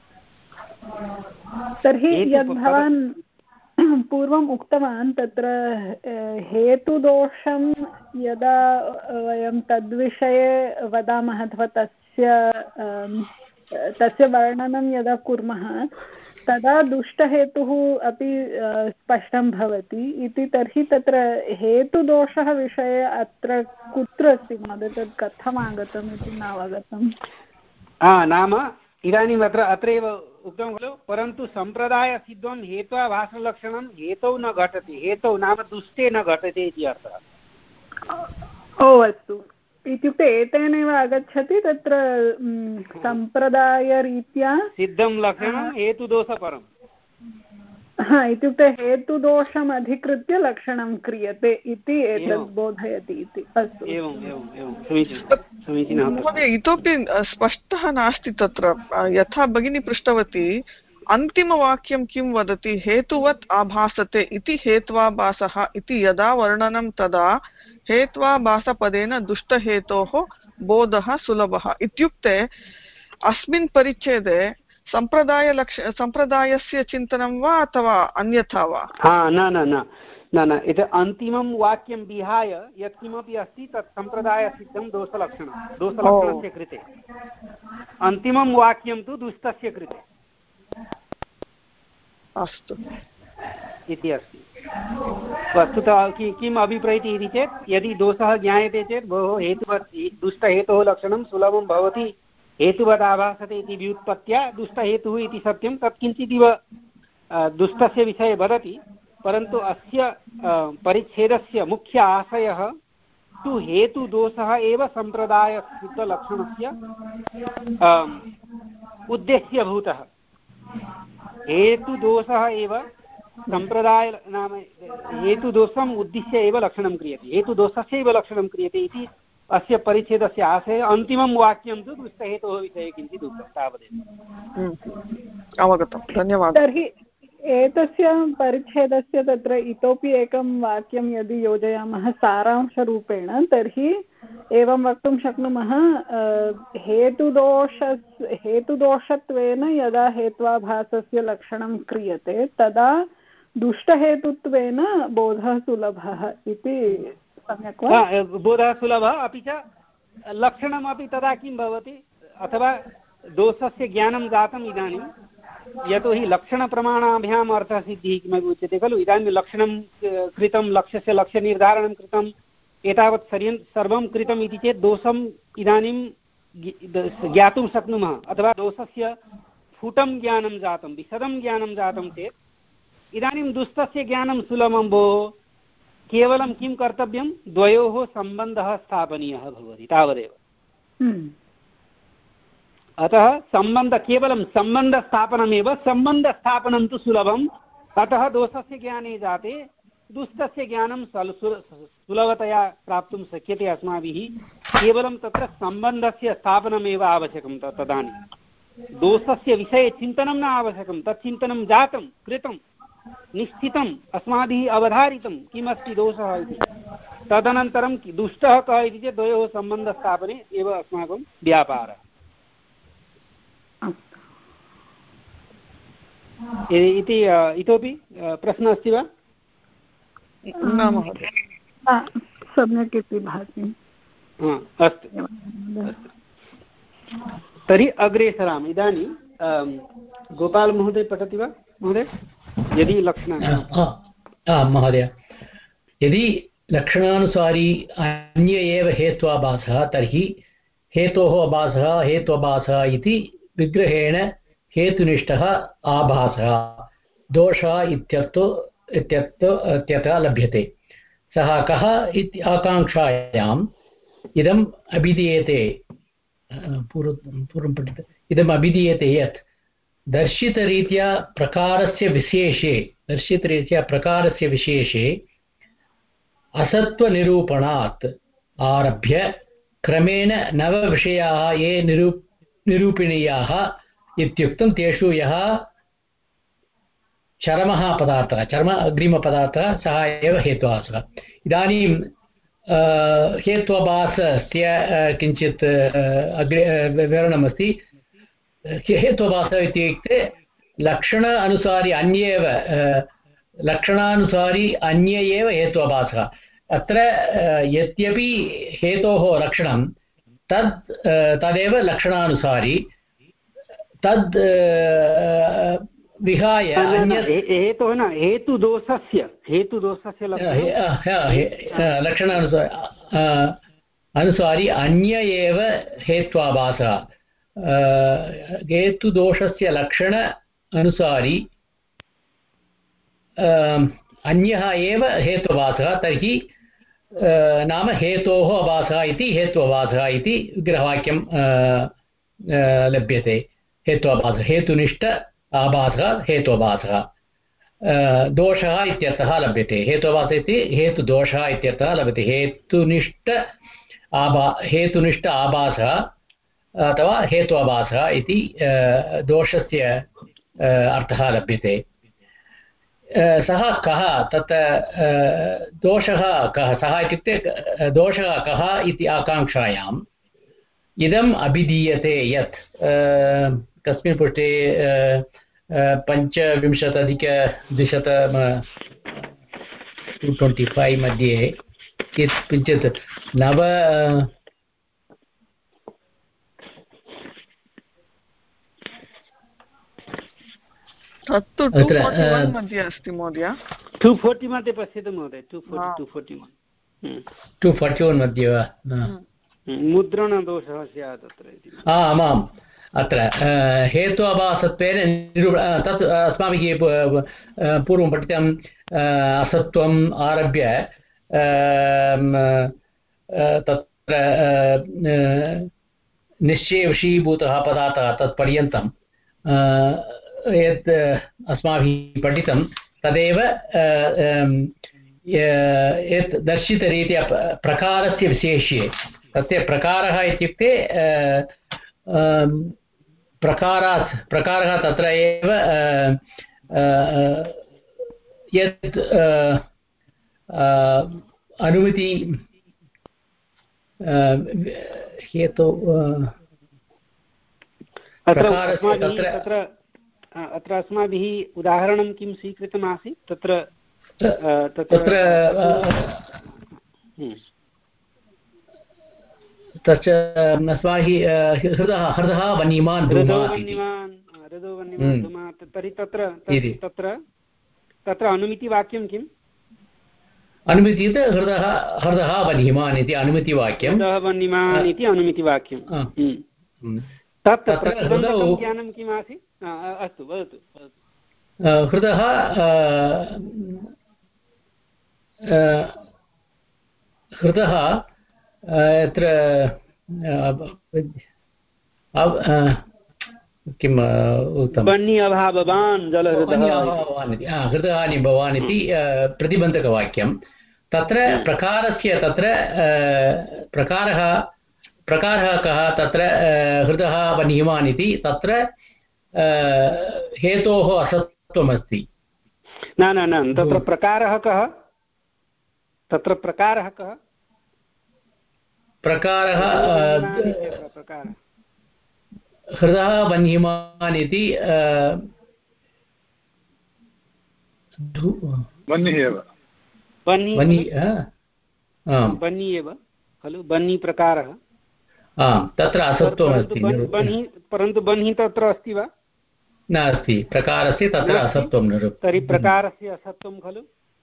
तर्हि यद् भवान् पूर्वम् उक्तवान् तत्र हेतुदोषं यदा वयं तद्विषये वदामः अथवा तस्य तस्य वर्णनं यदा कुर्मः तदा दुष्टहेतुः अपि स्पष्टं भवति इति। तर्हि तत्र हेतुदोषः विषये अत्र कुत्र अस्ति महोदय? तत् कथम् आगतम् इति न अवगतम्। नाम इदानीम् अत्र अत्रैव उक्तं खलु, परन्तु सम्प्रदायसिद्धं हेत्वाभासलक्षणं हेतौ न घटति, हेतौ नाम दुष्टे न घटते इति अर्थः। ओ अस्तु, इत्युक्ते एतेनैव आगच्छति तत्र सम्प्रदायरीत्या सिद्धं लक्षणं हेतुदोषपरम्। हा, इत्युक्ते हेतुदोषम् अधिकृत्य लक्षणं क्रियते इति एतद् बोधयति इति। अस्तु, एवम् एवम् एवं समीचीनं समीचीनं महोदय, इतोपि स्पष्टः नास्ति तत्र। यथा भगिनी पृष्टवती, अन्तिमवाक्यं किं वदति? हेतुवत् आभासते इति हेत्वाभासः इति यदा वर्णनं तदा हेत्वाभासपदेन दुष्टहेतोः बोधः सुलभः। इत्युक्ते अस्मिन् परिच्छेदे सम्प्रदायलक्ष सम्प्रदायस्य चिन्तनं वा अथवा अन्यथा वा? हा, न न न न न इति अन्तिमं वाक्यं विहाय यत्किमपि अस्ति तत् सम्प्रदायसिद्धं दोषलक्षणं, दोषलक्षणस्य कृते। अन्तिमं वाक्यं तु दुष्टस्य कृते। अस्तु इति अस्ति। वस्तुतः किम् अभिप्रैति इति चेत् यदि दोषः ज्ञायते चेत् भोः हेतुवत् दुष्टहेतोः लक्षणं सुलभं भवति, हेतुवत् आभासते इति व्युत्पत्त्या दुष्टहेतुः इति सत्यं, तत् किञ्चिदिव दुष्टस्य विषये वदति, परन्तु अस्य परिच्छेदस्य मुख्य आशयः तु हेतुदोषः एव सम्प्रदायसिद्धलक्षणस्य उद्देश्यभूतः। हेतुदोषः एव सम्प्रदाय नाम हेतुदोषम् उद्दिश्य एव लक्षणं क्रियते, हेतुदोषस्यैव लक्षणं क्रियते इति अस्य परिच्छेदस्य आशयः। अन्तिमं वाक्यं तु दुष्टहेतोः विषये किञ्चित् उक्तं, तावदेव। अवगतं, धन्यवादः। तर्हि एतस्य परिच्छेदस्य तत्र इतोपि एकं वाक्यं यदि योजयामः सारांशरूपेण तर्हि एवं वक्तुं शक्नुमः हेतुदोष हेतुदोषत्वेन यदा हेत्वाभासस्य लक्षणं क्रियते तदा दुष्टहेतुत्वेन बोधः सुलभः इति सम्यक् वा? बोधः सुलभः अपि च लक्षणमपि तदा किं भवति अथवा दोषस्य ज्ञानं जातम् इदानीं यतोहि लक्षणप्रमाणाभ्याम् अर्थसिद्धिः किमपि उच्यते खलु। इदानीं लक्षणं कृतं लक्ष्यस्य लक्ष्यनिर्धारणं कृतम् एतावत् सर्वं कृतम् इति चेत् दोषम् इदानीं ज्ञातुं शक्नुमः अथवा दोषस्य स्फुटं ज्ञानं जातं विशदं ज्ञानं जातं चेत् इदानीं दुष्टस्य ज्ञानं सुलभं भोः केवलं किं कर्तव्यं द्वयोः सम्बन्धः स्थापनीयः भवति तावदेव। अतः सम्बन्ध केवलं सम्बन्धस्थापनमेव सम्बन्धस्थापनं तु सुलभम् अतः दोषस्य ज्ञाने जाते दुष्टस्य ज्ञानं सुलभतया प्राप्तुं शक्यते अस्माभिः केवलं तत्र सम्बन्धस्य स्थापनमेव आवश्यकं तदानीं दोषस्य विषये चिन्तनं न आवश्यकं तच्चिन्तनं जातं कृतं निश्चितम् अस्माभिः अवधारितं किमस्ति दोषः इति तदनन्तरं दुष्टः कः इति चेत् द्वयोः सम्बन्धस्थापने एव अस्माकं व्यापारः। इति इतोपि प्रश्नः अस्ति वा? न महोदय सम्यक् इति भाति। अस्तु तर्हि अग्रे सराम। इदानीं गोपालमहोदय पठति वा महोदय? यदि लक्षणं महोदय यदि लक्षणानुसारी अन्य एव हेत्वाभासः तर्हि हेतोः आभासः हेत्वाभासः इति विग्रहेण हेतुनिष्ठः आभासः दोषः इत्यर्थो इत्यर्थः लभ्यते। सः कः इति आकाङ्क्षायाम् इदम् अभिधीयते पूर्वं पूर्वं पठित इदम् अभिधीयते यत् दर्शितरीत्या प्रकारस्य विशेषे दर्शितरीत्या प्रकारस्य विशेषे असत्त्वनिरूपणात् आरभ्य क्रमेण नवविषयाः ये निरू निरूपणीयाः इत्युक्तं तेषु यः चरमः पदार्थः चर्म अग्रिमपदार्थः सः एव हेत्वाभासः। इदानीं हेत्वाभासस्य किञ्चित् अग्रे विवरणमस्ति। हेत्वाभासः इत्युक्ते लक्षण अनुसारि अन्येव लक्षणानुसारि अन्य एव हेत्वाभासः। अत्र यद्यपि हेतोः लक्षणं तद् तदेव लक्षणानुसारि तद् विहाय हेतुः न हेतुदोषस्य हेतुदोषस्य लक्षणानुसारि अनुसारि अन्य एव हेत्वाभासः। हेतुदोषस्य लक्षण अनुसारि अन्यः एव हेत्वाभासः तर्हि नाम हेतोः आभासः इति हेत्वाभासः इति विग्रहवाक्यं लभ्यते। हेत्वाभासः हेतुनिष्ठ आभासः हेत्वाभासः दोषः इत्यर्थः लभ्यते। हेत्वाभासः इति हेतुदोषः इत्यर्थः लभ्यते। हेतुनिष्ठ आभा हेतुनिष्ठ आभासः अथवा हेत्वाभासः इति दोषस्य अर्थः लभ्यते। सः कः तत् दोषः कः सः इत्युक्ते दोषः कः इति आकाङ्क्षायाम् इदम् अभिधीयते यत् कस्मिन् पृष्ठे पञ्चविंशत्यधिकद्विशतं टु ट्वेण्टि फैव् मध्ये किञ्चित् नव तत्तु टु फोर्टि वन् मध्ये अस्ति महोदय। टु फोर्टि मध्ये पश्यतु महोदय। Two forty two forty one two forty one मध्ये वा मुद्रणदोषः स्यात् तत्र। आमाम् अत्र हेत्वाभासत्वेन निरूप तत् अस्माभिः पूर्वं पठितम् असत्त्वम् आरभ्य तत्र निश्चयविषयीभूतः पदार्थः तत्पर्यन्तं यत् अस्माभिः पठितं तदेव यत् दर्शितरीत्या प्रकारस्य विशेष्ये तस्य प्रकारः इत्युक्ते प्रकारात् प्रकारः तत्र एव यत् अनुमति हेतु अत्र अत्र अस्माभिः उदाहरणं किं स्वीकृतमासीत् तत्र तत्र तच्च अस्माभिः हृदः हृदः वह्निमान् तर्हि तत्र तत्र तत्र अनुमितिवाक्यं किम्? अनुमिति हृदः हृदः वह्निमान् इति अनुमितिवाक्यं हृदः वह्निमान् इति अनुमितिवाक्यं तत् प्रतिबन्धकं ज्ञानं किम् आसीत्? अस्तु वदतु हृदः हृदः अत्र किम् उक्तं वह्नि अभाववान् जलहृदः हृदः भवान् इति प्रतिबन्धकवाक्यं तत्र प्रकारस्य तत्र प्रकारः प्रकारः कः तत्र हृदः वह्निमान् इति तत्र हेतोः असत्त्वमस्ति न न न तत्र प्रकारः कः तत्र प्रकारः कः प्रकारः हृदः वह्निमान् इति वह्निः एव वह्नि एव खलु वह्नि प्रकारः तत्र असत्त्वमस्ति परन्तु वह्नि तत्र अस्ति वा? नास्ति प्रकारस्य तत्र असत्त्वं निरुक्तं तर्हि प्रकारस्य असत्त्वं खलु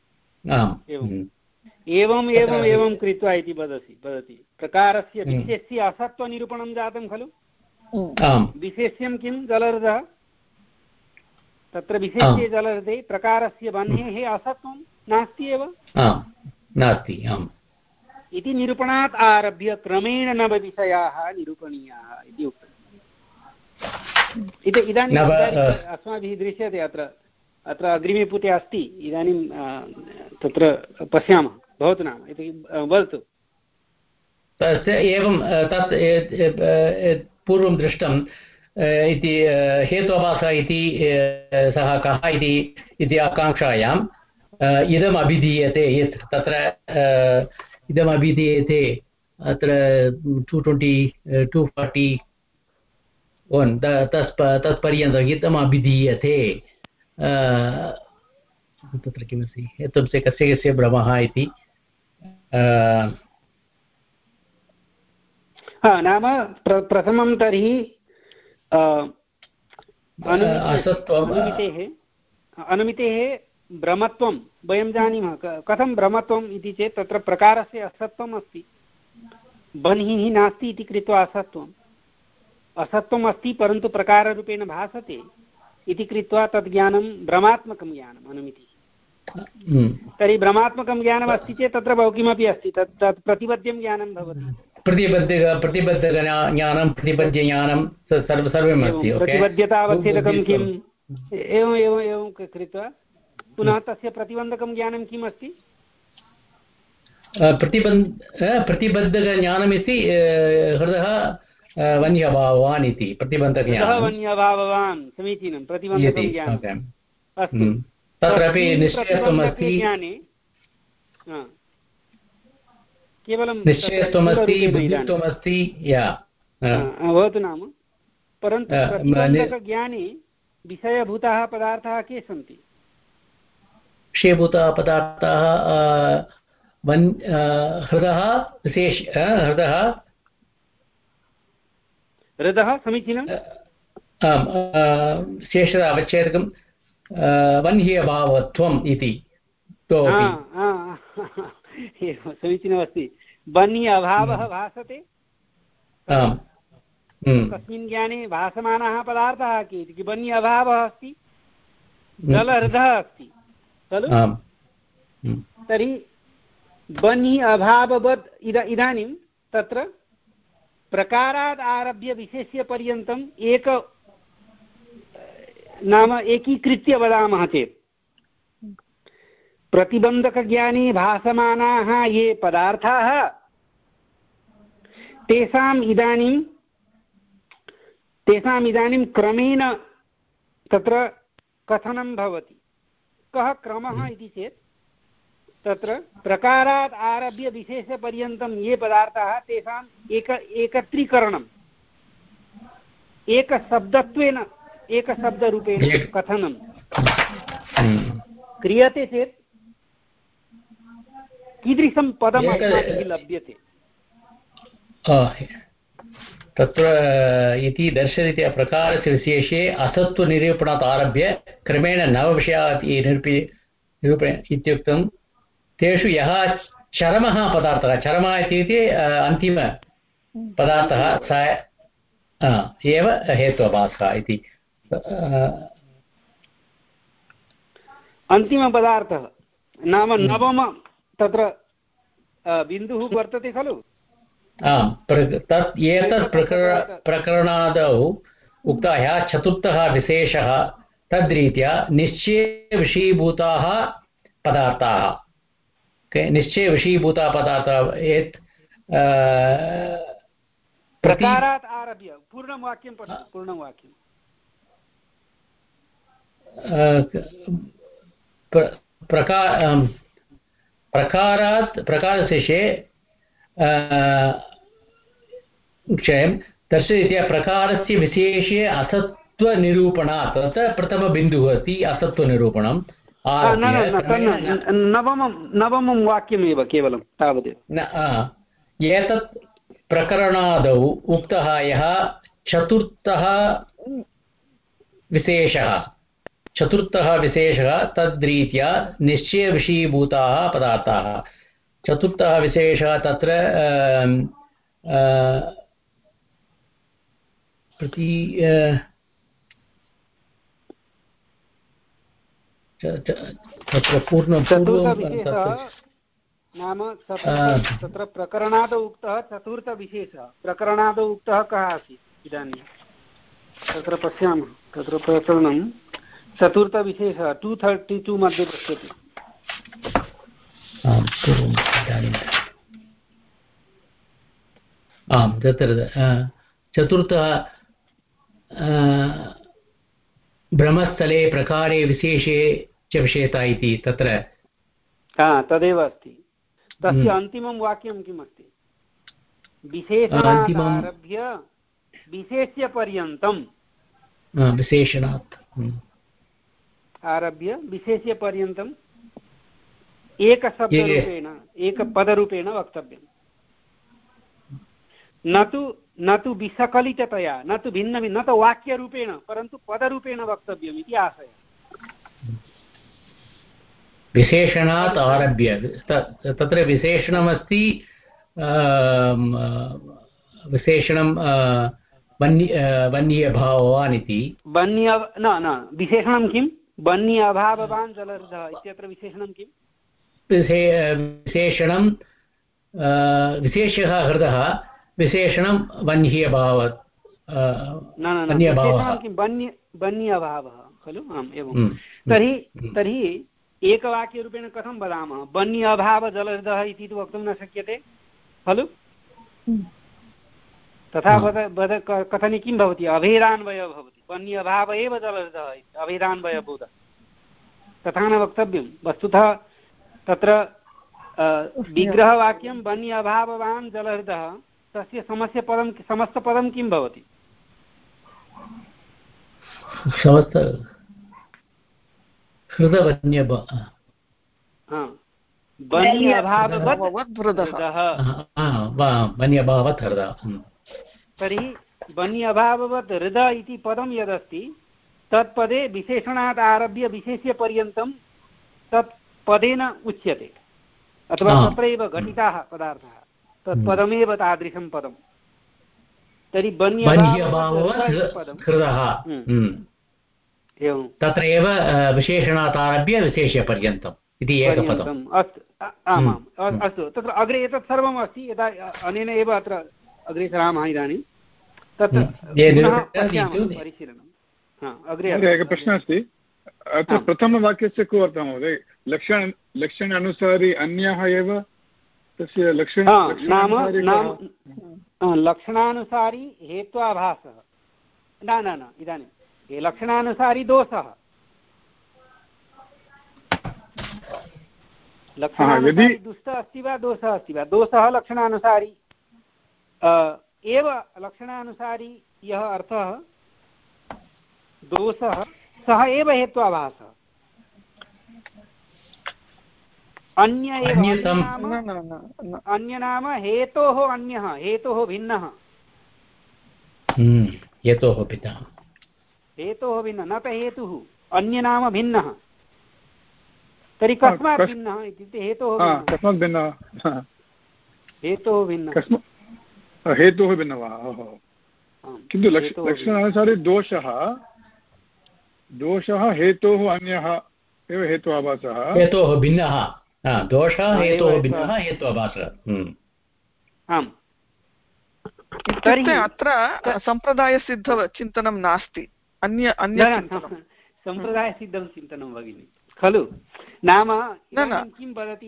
एवम् एवम् एवं कृत्वा इति वदति वदति प्रकारस्य विशेष्य असत्त्वनिरूपणं जातं खलु विशेष्यं किं जलहृदः तत्र विशेष्ये जलहृदे प्रकारस्य वह्नेः असत्त्वं नास्ति एव नास्ति इति निरूपणात् आरभ्य क्रमेण नवविषयाः निरूपणीयाः इति उक्तम् इदानीम् अस्माभिः दृश्यते अत्र अत्र अग्रिमे पुटे अस्ति इदानीं तत्र पश्यामः भवतु नाम इति वदतु तस्य एवं तत् पूर्वं दृष्टं इति हेत्वाभासः इति सः कः इति आकाङ्क्षायाम् इदम् अभिधीयते यत् तत्र इदम् अभिधीयते अत्र two twenty two forty one तत् तत्पर्यन्तम् इदम् अभिधीयते तत्र किमस्ति हेतुंसे कस्य कस्य भ्रमः इति नाम प्रथमं तर्हि अनुमितेः अनुमितेः भ्रमत्वं वयं जानीमः कथं भ्रमत्वम् इति चेत् तत्र प्रकारस्य असत्त्वम् अस्ति वह्निः नास्ति इति कृत्वा असत्त्वम् असत्त्वम् अस्ति परन्तु प्रकाररूपेण भासते इति कृत्वा तद् ज्ञानं भ्रमात्मकं ज्ञानम् अनुमितिः तर्हि भ्रमात्मकं ज्ञानम् अस्ति चेत् तत्र बहु किमपि अस्ति तत् तत् प्रतिपद्यं ज्ञानं भवति प्रतिबद्ध प्रतिबद्धज्ञानं प्रतिपद्यज्ञानं सर्व सर्वम् अस्ति प्रतिबद्धतावच्छेदकं किम् एवम् एवम् एवं कृत्वा पुनः तस्य प्रतिबन्धकं ज्ञानं किम् अस्ति प्रतिबन्ध प्रतिबद्धज्ञानमिति हृदः वन्यभावान् इति प्रतिबन्धज्ञानं वन्यभावान् समीचीनं प्रतिबन्धकं ज्ञानम् अस्तु तत्रापि निश्चयत्वमस्ति केवलं निश्चयत्वमस्ति बुद्धित्वमस्ति भवतु नाम परन्तु प्रतिबन्धकज्ञाने विषयभूताः पदार्थाः के सन्ति विषयभूताः पदार्थाः वन् हृदः विशेष हृदः हृदः समीचीनम् आम् शेषः अवच्छेदकं वह्न्यभावत्वम् इति समीचीनमस्ति वह्नि अभावः भासते तस्मिन् ज्ञाने भासमानाः पदार्थाः के इति वह्नि अभावः अस्ति जलहृदः अस्ति खलु तर्हि वह्नि अभाववत् इद इदानीं तत्र प्रकारात् आरभ्य विशेष्यपर्यन्तम् एक नाम एकीकृत्य वदामः चेत् प्रतिबन्धकज्ञाने भासमानाः ये पदार्थाः तेषाम् इदानीं तेषाम् इदानीं क्रमेण तत्र कथनं भवति कः क्रमः इति चेत् तत्र प्रकारात् आरभ्य विशेषपर्यन्तं ये पदार्थाः तेषाम् एक एकत्रीकरणम् एकशब्दत्वेन एकशब्दरूपेण कथनं क्रियते चेत् कीदृशं पदम् अस्माभिः लभ्यते तत्र इति दर्शयति प्रकारस्य विशेषे असत्त्वनिरूपणात् आरभ्य क्रमेण नवविषयात् निरूपि निरूपण इत्युक्तं तेषु यः चरमः पदार्थः चरमः इत्युक्ते अन्तिमपदार्थः स एव हेत्वाभासः इति अन्तिमपदार्थः नाम नवम तत्र बिन्दुः वर्तते खलु तत् एतत् प्रकरणादौ उक्ताः चतुर्थः विशेषः तद्रीत्या निश्चयविषयीभूताः पदार्थाः निश्चयविषयीभूताः पदार्थाः यत् प्रकारात् आरभ्य पूर्णं वाक्यं पठतु पूर्णं वाक्यं प्रकार प्रकारात् प्रकारविशेषे क्षयं दर्शयति प्रकारस्य विशेषे असत्त्वनिरूपणात् तत्र प्रथमबिन्दुः अस्ति असत्त्वनिरूपणं नवमं नवमं वाक्यमेव केवलं तावदेव एतत् प्रकरणादौ उक्तः यः चतुर्थः विशेषः चतुर्थः विशेषः तद्रीत्या निश्चयविषयीभूताः पदार्थाः चतुर्थः विशेषः तत्र प्रति तत्र पूर्णं नाम तत्र प्रकरणादौ उक्तः चतुर्थविशेषः प्रकरणादौ उक्तः कः आसीत् इदानीं तत्र पश्यामः तत्र प्रकरणं चतुर्थविशेषः टु थर्टि टु मध्ये पश्यति आं तत्र चतुर्थः ब्रह्मस्थले प्रकारे विशेषे च विषयता इति तत्र तदेव अस्ति तस्य अन्तिमं वाक्यं किमस्ति विशेषणात् आरभ्य विशेष्यपर्यन्तं विशेषणात् आरभ्य विशेष्यपर्यन्तम् एकशब्दरूपेण एकपदरूपेण वक्तव्यं न तु न तु विसकलिततया न तु भिन्न न तु वाक्यरूपेण परन्तु पदरूपेण वक्तव्यम् इति आशयः विशेषणात् आरभ्य तत्र विशेषणमस्ति विशेषणं वन्य वन्यभाववान् इति वन्य न न विशेषणं किं वन्य अभाववान् जलहृदः इत्यत्र विशेषणं किं विशेषणं विशेषः हृदः विशेषणं वन्यभाव विशेषणं किं वन्य वन्य अभावः खलु आम् एवं तर्हि तर्हि एकवाक्यरूपेण कथं वदामः वन्य अभाव जलहृदः इति तु वक्तुं न शक्यते खलु तथा वद वद कथने किं भवति अभेदान्वयः भवति वन्य अभाव एव जलहृदः अभेदान्वयभूतः तथा न वक्तव्यं वस्तुतः तत्र विग्रहवाक्यं वन्य अभाववान् जलहृदः तस्य समस्यपदं समस्तपदं किं भवति तर्हि वन्य अभाववत् हृद इति पदं यदस्ति तत्पदे विशेषणात् आरभ्य विशेष्यपर्यन्तं तत् पदेन उच्यते अथवा तत्रैव घटिताः पदार्थाः तत्पदमेव तादृशं पदं तर्हि वन्य एवं तत्र एव विशेषणात् आरभ्य विशेष्यपर्यन्तम् इति एकपदम् अस्तु आमाम् अस्तु तत्र अग्रे एतत् सर्वम् अस्ति यदा अनेन एव अत्र अग्रे सरामः इदानीं तत्र परिशीलनम् अग्रे एकः प्रश्नः अस्ति अत्र प्रथमवाक्यस्य को अर्थः महोदय लक्षण लक्षण अनुसारी अन्यः एव तस्य लक्षण नाम नाम लक्षणानुसारी हेत्वाभासः न न न इदानीं लक्षणानुसारी दोषः लक्षणानुसारी दुष्टः अस्ति वा दोषः अस्ति वा? दोषः लक्षणानुसारी एव, लक्षणानुसारी यः अर्थः दोषः सः एव हेत्वाभासः। अन्य एव अन्य नाम हेतोः अन्यः, हेतोः भिन्नः, हेतोः भिन्नः, हेतोः भिन्नः, न त हेतुः, अन्य नाम भिन्नः। तर्हि कस्मात् भिन्नः इत्युक्ते हेतोः कस्मात् भिन्नः, हेतोः भिन्नः, हेतोः भिन्नः वा? किन्तु लक्षणानुसारी दोषः दोषः हेतोः अन्यः एव हेत्वाभासः, हेतोः भिन्नः, दोषः हेतोः भिन्नः हेत्वाभासः। आम्, इत्युक्ते अत्र सम्प्रदायसिद्धचिन्तनं नास्ति, अन्य अन्य सम्प्रदायसिद्धं चिन्तनं भगिनि खलु? नाम किं वदति?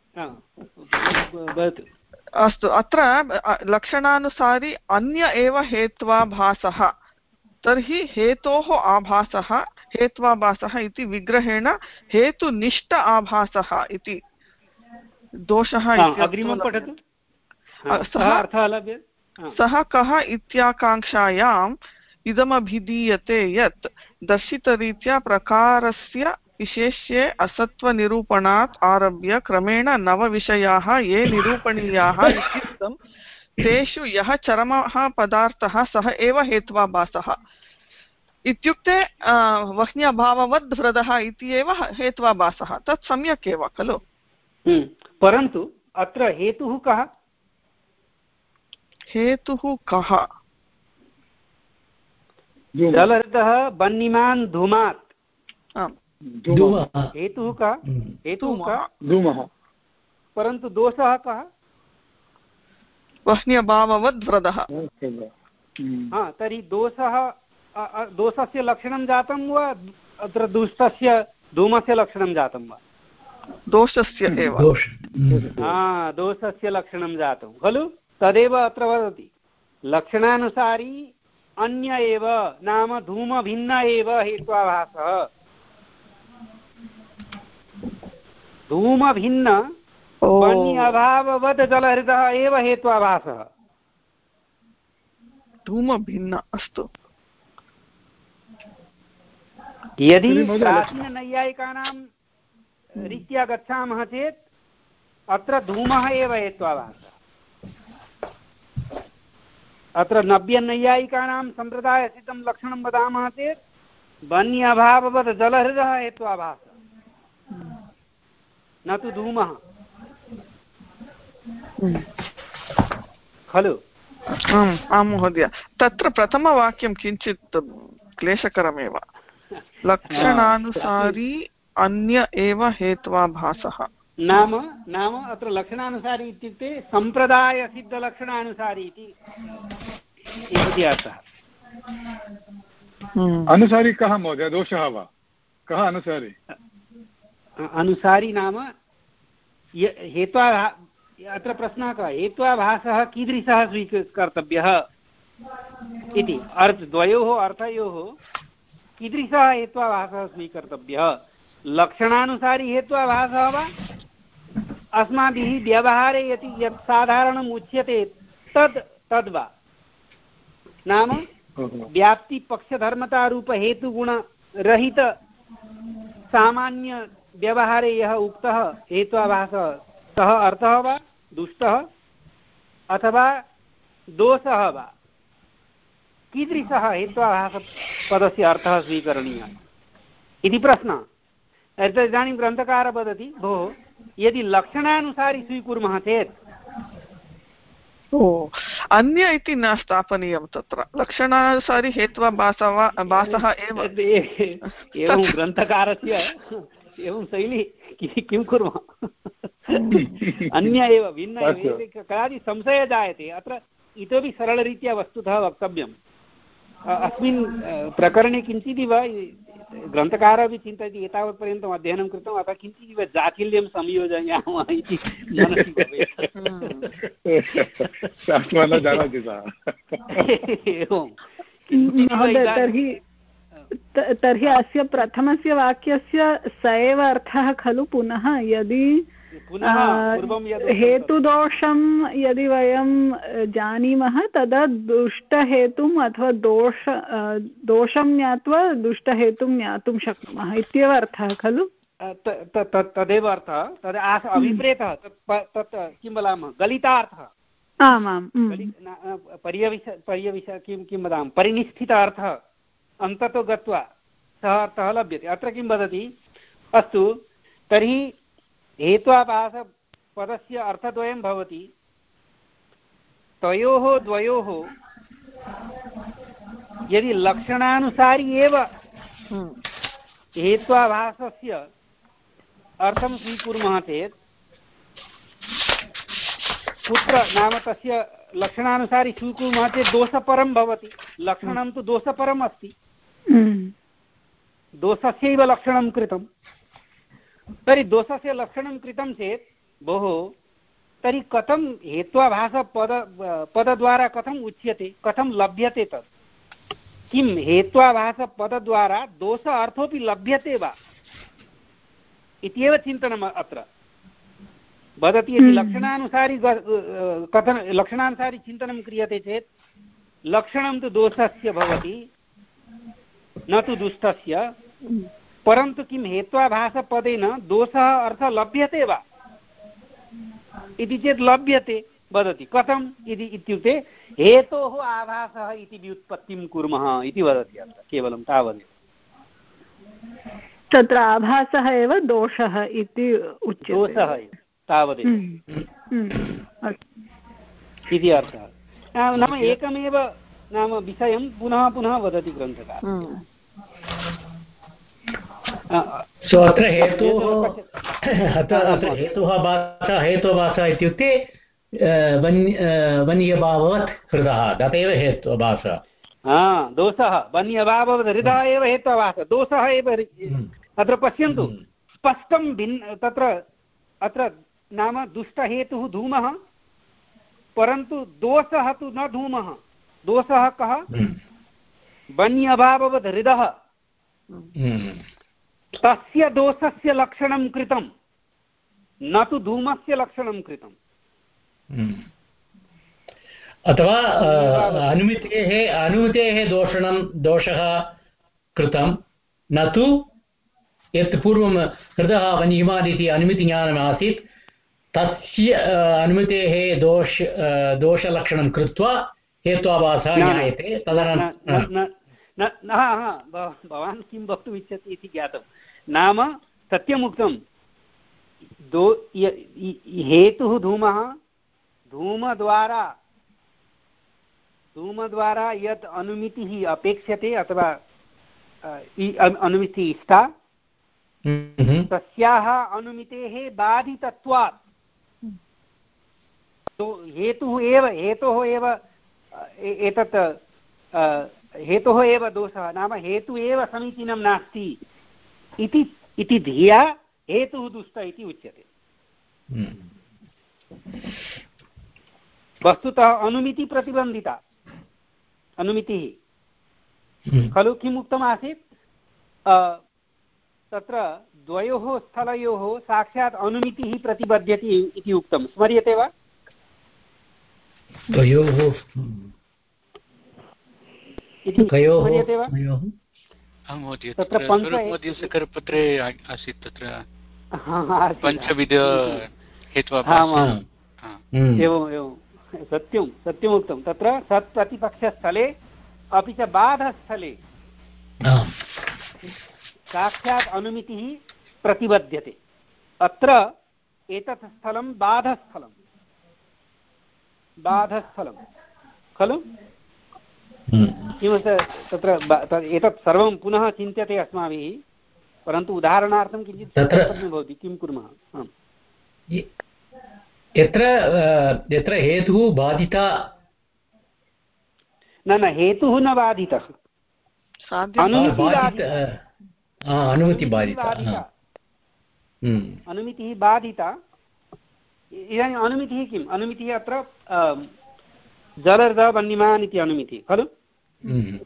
अस्तु, अत्र लक्षणानुसारी अन्य एव हेत्वाभासः, तर्हि हेतोः आभासः हेत्वाभासः इति विग्रहेण हेतुनिष्ठ आभासः इति दोषः। अग्रिमं पठतु। सः कः इत्याकाङ्क्षायाम् इदमभिधीयते यत् दर्शितरीत्या प्रकारस्य विशेष्ये असत्त्वनिरूपणात् आरभ्य क्रमेण नवविषयाः ये निरूपणीयाः इत्युक्तं तेषु यः चरमः पदार्थः सः एव हेत्वाभासः। इत्युक्ते वह्न्यभाववद् हृदः इति एव हेत्वाभासः, तत् सम्यक् एव खलु? परन्तु अत्र हेतुः कः? हेतुः कः? जलहृदः वह्निमान् धूमात्। हेतुः कः? हेतुः कः? धूमः। परन्तु दोषः कः? वह्न्यभाववद् हृदः। हा, तर्हि दोषः दोषस्य लक्षणं जातं वा अत्र दुष्टस्य धूमस्य लक्षणं जातं वा? दोषस्य एव। हा, दोषस्य लक्षणं जातं खलु? तदेव अत्र वदति, लक्षणानुसारी अन्य एव नाम धूमभिन्न एव हेत्वाभासः। धूमभिन्न वह्न्यभाववद् जलहृदः एव हेत्वाभासः। धूमभिन्न, अस्तु। यदि प्राचीननैयायिकानां रीत्या गच्छामः चेत् अत्र धूमः एव हेत्वाभासः। अत्र नव्यनैयायिकानां सम्प्रदायसिद्धं लक्षणं वदामः चेत् वह्न्यभाववद् जलहृदः हेत्वाभासः, न तु धूमः खलु? आम् आं महोदय, तत्र प्रथमवाक्यं किञ्चित् क्लेशकरमेव। लक्षणानुसारी अन्य एव हेत्वाभासः नाम नाम अत्र लक्षणानुसारी इत्युक्ते सम्प्रदायसिद्धलक्षणानुसारी इति अर्थः। अनुसारी कः महोदय? दोषः वा? कः अनुसारी? अनुसारी नाम हेत्वा, अत्र प्रश्नः कः? हेत्वाभासः कीदृशः स्वीकर्तव्यः इति अर्थद्वयोः अर्थयोः कीदृशः हेत्वाभासः स्वीकर्तव्यः? लक्षणानुसारी हेत्वाभासः वा अस्माभिः व्यवहारे यत् यत् साधारणम् उच्यते तद् तद्वा? नाम व्याप्तिपक्षधर्मतारूपहेतुगुणरहित सामान्य व्यवहारे यः उक्तः हेत्वाभासः सः अर्थः वा दुष्टः अथवा दोषः वा? कीदृशः हेत्वाभासपदस्य अर्थः स्वीकरणीयः इति प्रश्नः। इदानीं ग्रन्थकारः वदति, भोः यदि लक्षणानुसारी स्वीकुर्मः चेत् ओ अन्य इति न स्थापनीयं, तत्र लक्षणानुसारी हेत्वाभासः वा भासः एव। एवं ग्रन्थकारस्य एवं शैली किं कुर्मः? अन्य एव भिन्न एव, कदाचित् संशयः जायते। अत्र इतोपि सरलरीत्या वस्तुतः वक्तव्यम्। अस्मिन् प्रकरणे किञ्चिदिव ग्रन्थकारः अपि चिन्तयति, एतावत्पर्यन्तम् अध्ययनं कृतम्, अतः किञ्चिदिव जाटिल्यं संयोजयामः इति मनसि भवेत्। एवं तर्हि तर्हि अस्य प्रथमस्य वाक्यस्य स एव अर्थः खलु? पुनः यदि हेतुदोषं यदि वयं जानीमः तदा दुष्टहेतुम् अथवा दोष दोषं ज्ञात्वा दुष्टहेतुं ज्ञातुं शक्नुमः इत्येव अर्थः खलु? तदेव अर्थः। तद् अभिप्रेतः तत् किं वदामः गलितार्थः। आमां पर्यविश पर्यविश किं किं वदामः परिनिष्ठितार्थः अन्ततो गत्वा सः अर्थः लभ्यते। अत्र किं वदति अस्तु तर्हि हेत्वाभासपदस्य अर्थद्वयं भवति तयोः द्वयोः यदि लक्षणानुसारी एव हेत्वाभासस्य अर्थं स्वीकुर्मः चेत् कुत्र नाम तस्य लक्षणानुसारी स्वीकुर्मः चेत् दोषपरं भवति। लक्षणं तु दोषपरम् अस्ति, दोषस्यैव लक्षणं कृतं। तर्हि दोषस्य लक्षणं कृतं चेत् भोः तर्हि कथं हेत्वाभासपद पदद्वारा कथम् उच्यते, कथं लभ्यते तत्? किं हेत्वाभासपदद्वारा दोष अर्थोऽपि लभ्यते वा इत्येव चिन्तनम् अत्र वदति। यदि लक्षणानुसारी कथन लक्षणानुसारी चिन्तनं क्रियते चेत् लक्षणं तु दोषस्य भवति न तु दुष्टस्य, परन्तु किं हेत्वाभासपदेन दोषः अर्थः लभ्यते वा इति चेत् लभ्यते। वदति कथम् इति इत्युक्ते हेतोः आभासः इति व्युत्पत्तिं कुर्मः इति वदति अत्र केवलं तावदेव। तत्र आभासः एव दोषः इति उच्यते। दोषः एव तावदेव इति अर्थः। नाम एकमेव नाम विषयं पुनः पुनः वदति ग्रन्थकारः। अत्र हेतुः अत्र हेतुः भासः हेतुभासः इत्युक्ते वन्यभाववत् हृदः तदेव हेत्वभासः। दोषः वन्यभाववत् हृदः एव हेत्वभासः दोषः एव। अत्र पश्यन्तु स्पष्टं भिन्न तत्र अत्र नाम दुष्टहेतुः धूमः परन्तु दोषः तु न धूमः। दोषः कः? वन्यभाववत् हृदः तस्य दोषस्य लक्षणं कृतं न तु धूमस्य लक्षणं कृतम्। अथवा अनुमितेः अनुमितेः दोषणं दोषः कृतं न तु यत् पूर्वं हृदः वन्यमादिति अनुमितिज्ञानम् आसीत् तस्य अनुमितेः दोष दोषलक्षणं कृत्वा हेत्वाभासः ज्ञायते। तदनन्तरं भवान् किं वक्तुम् इच्छति इति ज्ञातं। नाम सत्यमुक्तं दो हेतुः धूमः धूमद्वारा धूमद्वारा यत् अनुमितिः अपेक्ष्यते अथवा अनुमितिः इष्टा तस्याः अनुमितेः बाधितत्वात् तो हेतुः एव हेतोः एव एतत् हेतोः एव दोषः नाम हेतु एव समीचीनं नास्ति इति इति धिया हेतुः दुष्ट इति उच्यते। वस्तुतः अनुमिति प्रतिबन्धिता अनुमितिः खलु। किम् उक्तमासीत् तत्र द्वयोः स्थलयोः साक्षात् अनुमितिः प्रतिबध्यति इति उक्तं स्मर्यते वा? द्वयोः स्मर्यते वा? तत्र करपत्रे आसीत् तत्र पञ्चविध हेत्वाभासः। एवम् एवं सत्यं सत्यमुक्तं। तत्र सत्प्रतिपक्षस्थले अपि च बाधस्थले साक्षात् अनुमितिः प्रतिबध्यते। अत्र एतत् स्थलं बाधस्थलं बाधस्थलं खलु। किमस्ति तत्र एतत् सर्वं पुनः चिन्त्यते अस्माभिः परन्तु उदाहरणार्थं किञ्चित् कर्तव्यं भवति। किं कुर्मः? यत्र यत्र हेतुः बाधिता न न हेतुः न बाधितः अनुमितिः बाधिता अनुमितिः बाधिता। इदानीम् अनुमितिः किम्? अनुमितिः अत्र जलहृदः वह्निमान् इति अनुमितिः खलु।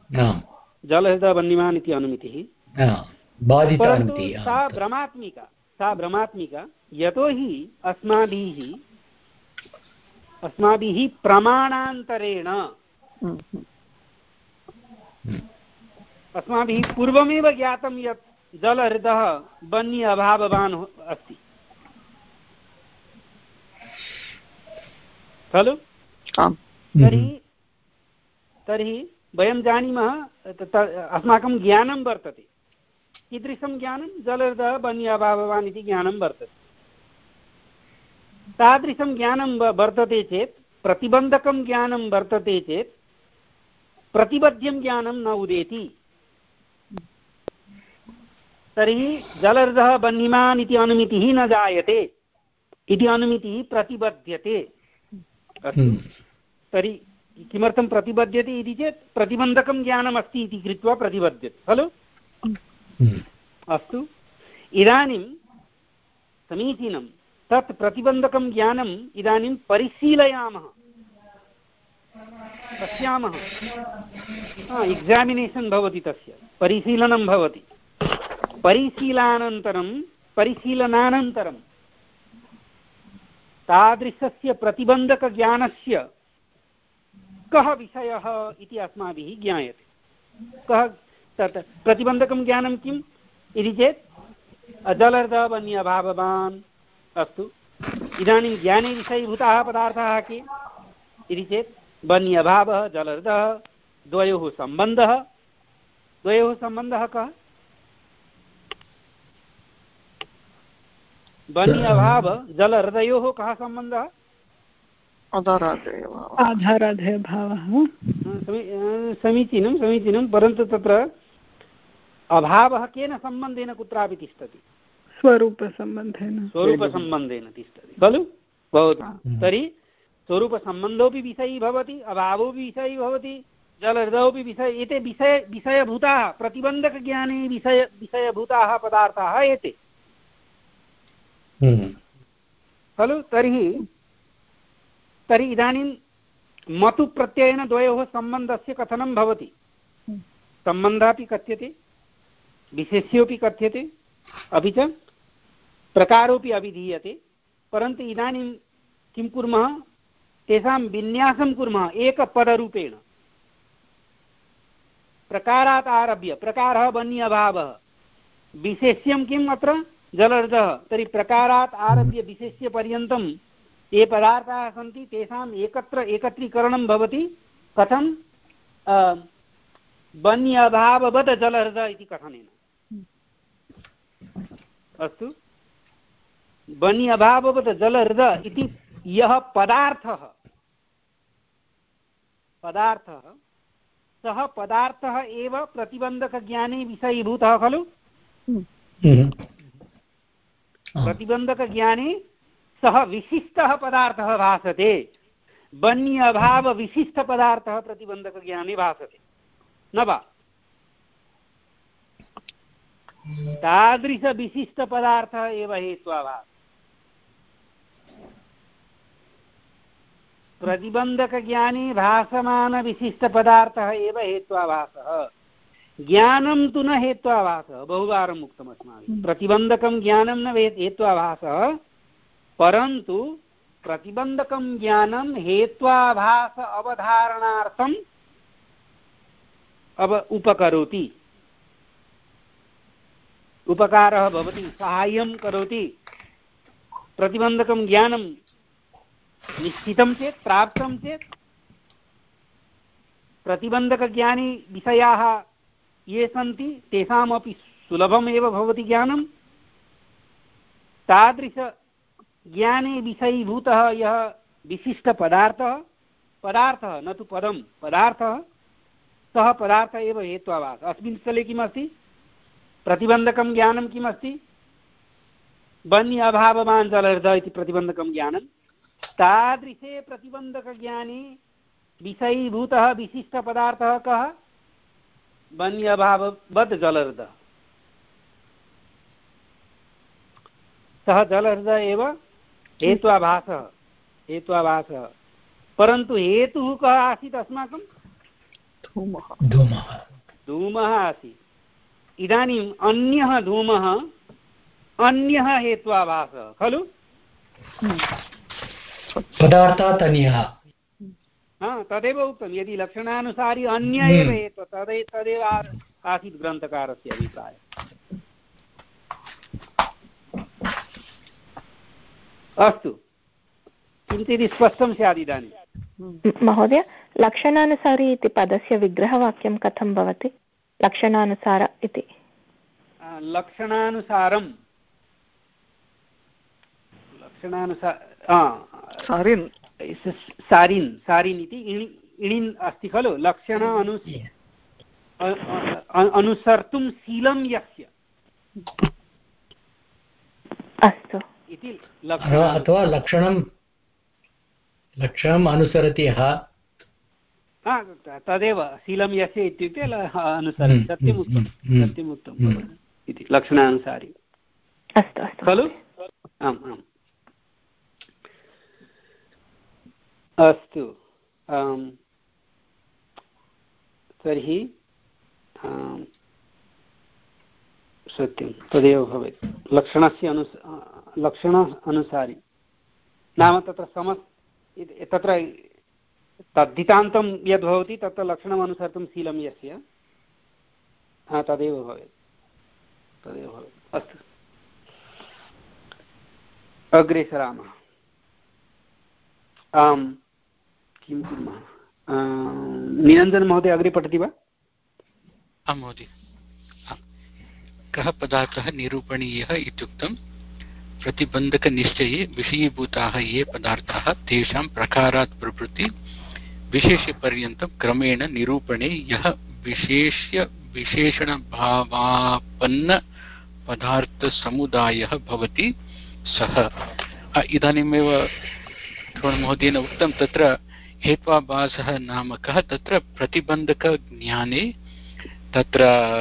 जलहृदः वह्निमान् इति अनुमितिः परन्तु सा भ्रमात्मिका सा भ्रमात्मिका यतोहि अस्माभिः अस्माभिः प्रमाणान्तरेण अस्माभिः पूर्वमेव ज्ञातं यत् जलहृदः बन्य अभाववान् अस्ति खलु। तर्हि तर्हि वयं जानीमः अस्माकं ज्ञानं वर्तते कीदृशं ज्ञानं जलहृदः बन्य अभाववान् इति ज्ञानं वर्तते। तादृशं ज्ञानं वर्तते चेत् प्रतिबन्धकं ज्ञानं वर्तते चेत् प्रतिबद्ध्यं ज्ञानं न उदेति। तर्हि जलहृदः बन्यमान् इति अनुमितिः न जायते इति अनुमितिः प्रतिबध्यते। अस्तु तर्हि किमर्थं प्रतिबध्यते इति चेत् प्रतिबन्धकं ज्ञानम् अस्ति इति कृत्वा प्रतिबध्यते खलु। अस्तु इदानीं समीचीनं तत् प्रतिबन्धकं ज्ञानम् इदानीं परिशीलयामः पश्यामः। एक्सामिनेशन् भवति तस्य परिशीलनं भवति। परिशीलनानन्तरं परिशीलनानन्तरं तादृशस्य प्रतिबन्धकज्ञानस्य कः विषयः इति अस्माभिः ज्ञायते। कः तत् प्रतिबन्धकं ज्ञानं किम् इति चेत् जलहृदः बन्य अभाववान्। अस्तु इदानीं ज्ञाने विषयीभूताः पदार्थाः के इति चेत् बन्य अभावः जलहृदः द्वयोः सम्बन्धः द्वयोः सम्बन्धः कः बन्य अभाव जलहृदयोः कः सम्बन्धः आधाराधेयभावः। समीचीनं समीचीनं परन्तु तत्र अभावः केन सम्बन्धेन कुत्रापि तिष्ठति स्वरूपसम्बन्धेन स्वरूपसम्बन्धेन तिष्ठति खलु भवतु। तर्हि स्वरूपसम्बन्धोऽपि विषयी भवति अभावोऽपि विषयी भवति जलहृदयोऽपि विषय एते विषय विषयभूताः प्रतिबन्धकज्ञाने विषय विषयभूताः पदार्थाः एते खलु। तर्हि तर्हि इदानीं मतु प्रत्ययेन द्वयोः सम्बन्धस्य कथनं भवति। सम्बन्धः अपि कथ्यते विशेष्योऽपि कथ्यते अपि च प्रकारोऽपि अभिधीयते। परन्तु इदानीं किं कुर्मः तेषां विन्यासं कुर्मः एकपदरूपेण। प्रकारात् आरभ्य प्रकारः बन्य अभावः विशेष्यं किम् अत्र जलहृदः। तर्हि प्रकारात् आरभ्य विशेष्यपर्यन्तं ये पदार्थाः सन्ति तेषाम् एकत्र एकत्रीकरणं भवति कथं बन्य अभाववत् जलहृदः इति कथनेन। अस्तु बन्य अभाववत् जलहृदः इति यः पदार्थः पदार्थः सः पदार्थः एव प्रतिबन्धकज्ञाने विषयीभूतः खलु। प्रतिबन्धकज्ञाने सः विशिष्टः पदार्थः भासते बन्य अभाव विशिष्टपदार्थः प्रतिबन्धकज्ञाने भासते न वा। तादृशविशिष्टपदार्थः एव हेत्वाभासः। प्रतिबन्धकज्ञाने भासमानविशिष्टपदार्थः एव हेत्वाभासः। ज्ञानं तु न हेत्वाभासः। बहुवारम् उक्तम् अस्माभिः प्रतिबन्धकं ज्ञानं न हेत्वाभासः परन्तु प्रतिबन्धकं ज्ञानं हेत्वाभास अवधारणार्थम् अव उपकरोति उपकारः भवति साहाय्यं करोति। प्रतिबन्धकं ज्ञानं निश्चितं चेत् प्राप्तं चेत् प्रतिबन्धकज्ञानी विषयाः ये सन्ति तेषामपि सुलभमेव भवति ज्ञानं। तादृशज्ञाने विषयीभूतः यः विशिष्टपदार्थः पदार्थः न तु पदं पदार्थः सः पदार्थः एव हेत्वाभासः। अस्मिन् स्थले किमस्ति प्रतिबन्धकं ज्ञानं किमस्ति बन्य अभाववान् जलहृदः इति प्रतिबन्धकं ज्ञानं। तादृशे प्रतिबन्धकज्ञाने विषयीभूतः विशिष्टपदार्थः कः बन्य अभाववत् जलहृदः। सः जलहृदः एव हेत्वाभासः हेत्वाभासः। परन्तु हेतुः कः आसीत् अस्माकं धूमः धूमः आसीत्। इदानीम् अन्यः धूमः अन्यः हेत्वाभासः खलु पदार्थात् अन्यः तदेव उक्तं यदि लक्षणानुसारी अन्य एव हेतु तदे तदेव आसीत् ग्रन्थकारस्य अभिप्रायः अस्तु किञ्चित् स्पष्टं स्यात् इदानीं महोदय लक्षणानुसारी इति पदस्य विग्रहवाक्यं कथं भवति लक्षणानुसार इति लक्षणानुसारं लक्षणानुसार सारिन् सारिन् सारिन् इति इणिन् अस्ति खलु लक्षण अनु अनुसर्तुं शीलं यस्य अस्तु इति अथवा लक्षणं लक्षणम् अनुसरति यः तदेव शीलं यस्य इत्युक्ते अनुसरति सत्यमुक्तं सत्यमुक्तम् इति लक्षणानुसारी अस्तु अस्तु खलु आम् आम् अस्तु तर्हि सत्यं तदेव भवेत् लक्षणस्य अनुस लक्षण अनुसारी नाम तत्र समस् तत्र तद्धितान्तं यद् भवति तत्र लक्षणम् अनुसर्तुं शीलं यस्य तदेव भवेत् तदेव भवेत् अस्तु अग्रे सरामः आम् किं कुर्मः निरञ्जन महोदय अग्रे पठति वा आं महोदय कः पदार्थः निरूपणीयः इत्युक्तं प्रतिबन्धकनिश्चये विषयीभूताः ये पदार्थाः तेषां प्रकारात् प्रभृति विशेषपर्यन्तं क्रमेण निरूपणे यः विशेष्य विशेषणभावापन्न पदार्थसमुदायः भवति सः इदानीमेव महोदयेन उक्तं तत्र हेत्वाभासः नाम कः तत्र प्रतिबन्धकज्ञाने तत्र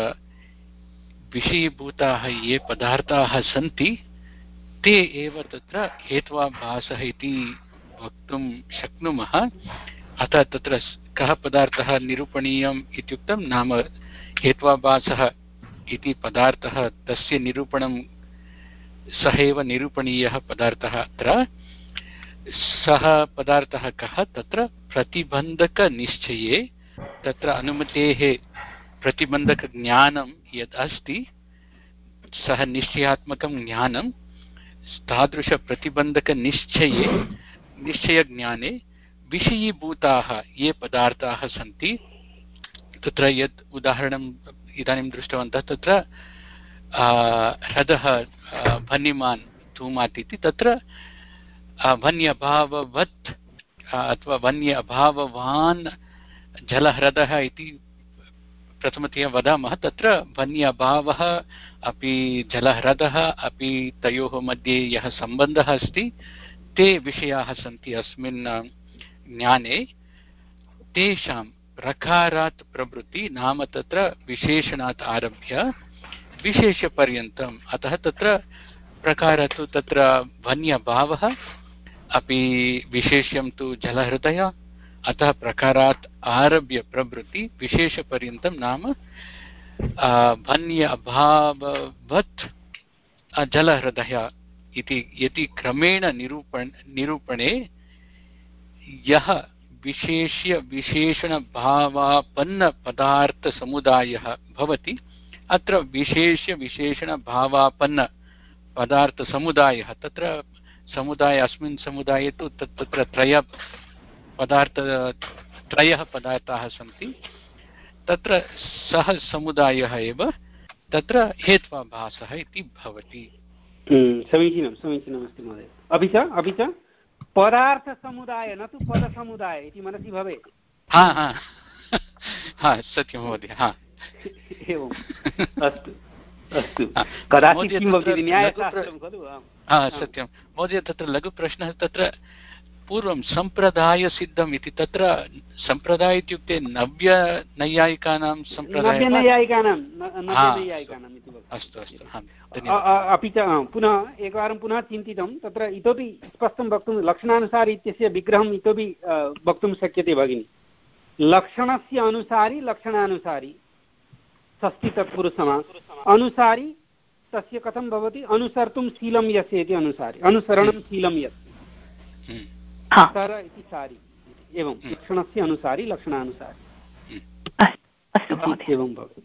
विषयीभूताः ये पदार्थाः सन्ति ते एव तत्र हेत्वाभासः इति वक्तुं शक्नुमः अतः तत्र कः पदार्थः निरूपणीयम् इत्युक्तं नाम हेत्वाभासः इति पदार्थः तस्य निरूपणं सः एव निरूपणीयः पदार्थः अत्र सः पदार्थः कः तत्र प्रतिबन्धकनिश्चये तत्र अनुमतेः प्रतिबन्धकज्ञानं यत् अस्ति सः निश्चयात्मकं ज्ञानं तादृशप्रतिबन्धकनिश्चये निश्चयज्ञाने विषयीभूताः ये पदार्थाः सन्ति तत्र यत् उदाहरणम् इदानीं दृष्टवन्तः तत्र ह्रदः भन्यमान् धूमात् इति तत्र वन्यभाववत् अथवा वन्य अभाववान् जलह्रदः इति प्रथमतया वदामः तत्र वन्यभावः अपि जलह्रदः अपि तयोः मध्ये यः सम्बन्धः अस्ति ते विषयाः सन्ति अस्मिन् ज्ञाने तेषां प्रकारात् प्रभृति नाम तत्र विशेषणात् आरभ्य विशेषपर्यन्तम् अतः तत्र प्रकारः तु तत्र वन्यभावः अपि विशेष्यं तु जलहृदय अतः प्रकारात् आरभ्य प्रभृति विशेषपर्यन्तं नाम वन्य अभाववत् जलहृदय इति यदि क्रमेण निरूपण निरूपणे यः विशेष्य विशेषणभावापन्न पदार्थसमुदायः भवति अत्र विशेष्य विशेषणभावापन्न पदार्थसमुदायः तत्र समुदाय अस्मिन् समुदाये तु तत्र त्रय पदार्थ त्रयः पदार्थाः सन्ति तत्र सः समुदायः एव तत्र हेत्वाभासः इति भवति समीचीनं समीचीनमस्ति महोदय अपि च अपि च पदार्थसमुदाय न तु पदसमुदाय इति मनसि भवेत् हा हा हा सत्यं महोदय हा एवम् अस्तु अस्तु कदाचित् किं भवति न्यायशास्त्रं खलु हा सत्यं महोदय तत्र लघुप्रश्नः तत्र पूर्वं सम्प्रदायसिद्धम् इति तत्र सम्प्रदाय इत्युक्ते नव्यनैयायिकानां सम्प्रदायः नव्यनैयायिकानां नव्यनैयायिकानाम् इति अस्तु अस्तु अपि च पुनः एकवारं पुनः चिन्तितं तत्र इतोपि स्पष्टं वक्तुं लक्षणानुसारि इत्यस्य विग्रहम् इतोपि वक्तुं शक्यते भगिनि लक्षणस्य अनुसारि लक्षणानुसारि षष्ठी तत्पुरुषसमास अनुसारि तस्य कथं भवति अनुसर्तुं शीलं यस्य इति अनुसारि अनुसरणं शीलं यस्य तर इति सारि एवं लक्षणस्य अनुसारि लक्षणानुसारि एवं भवति।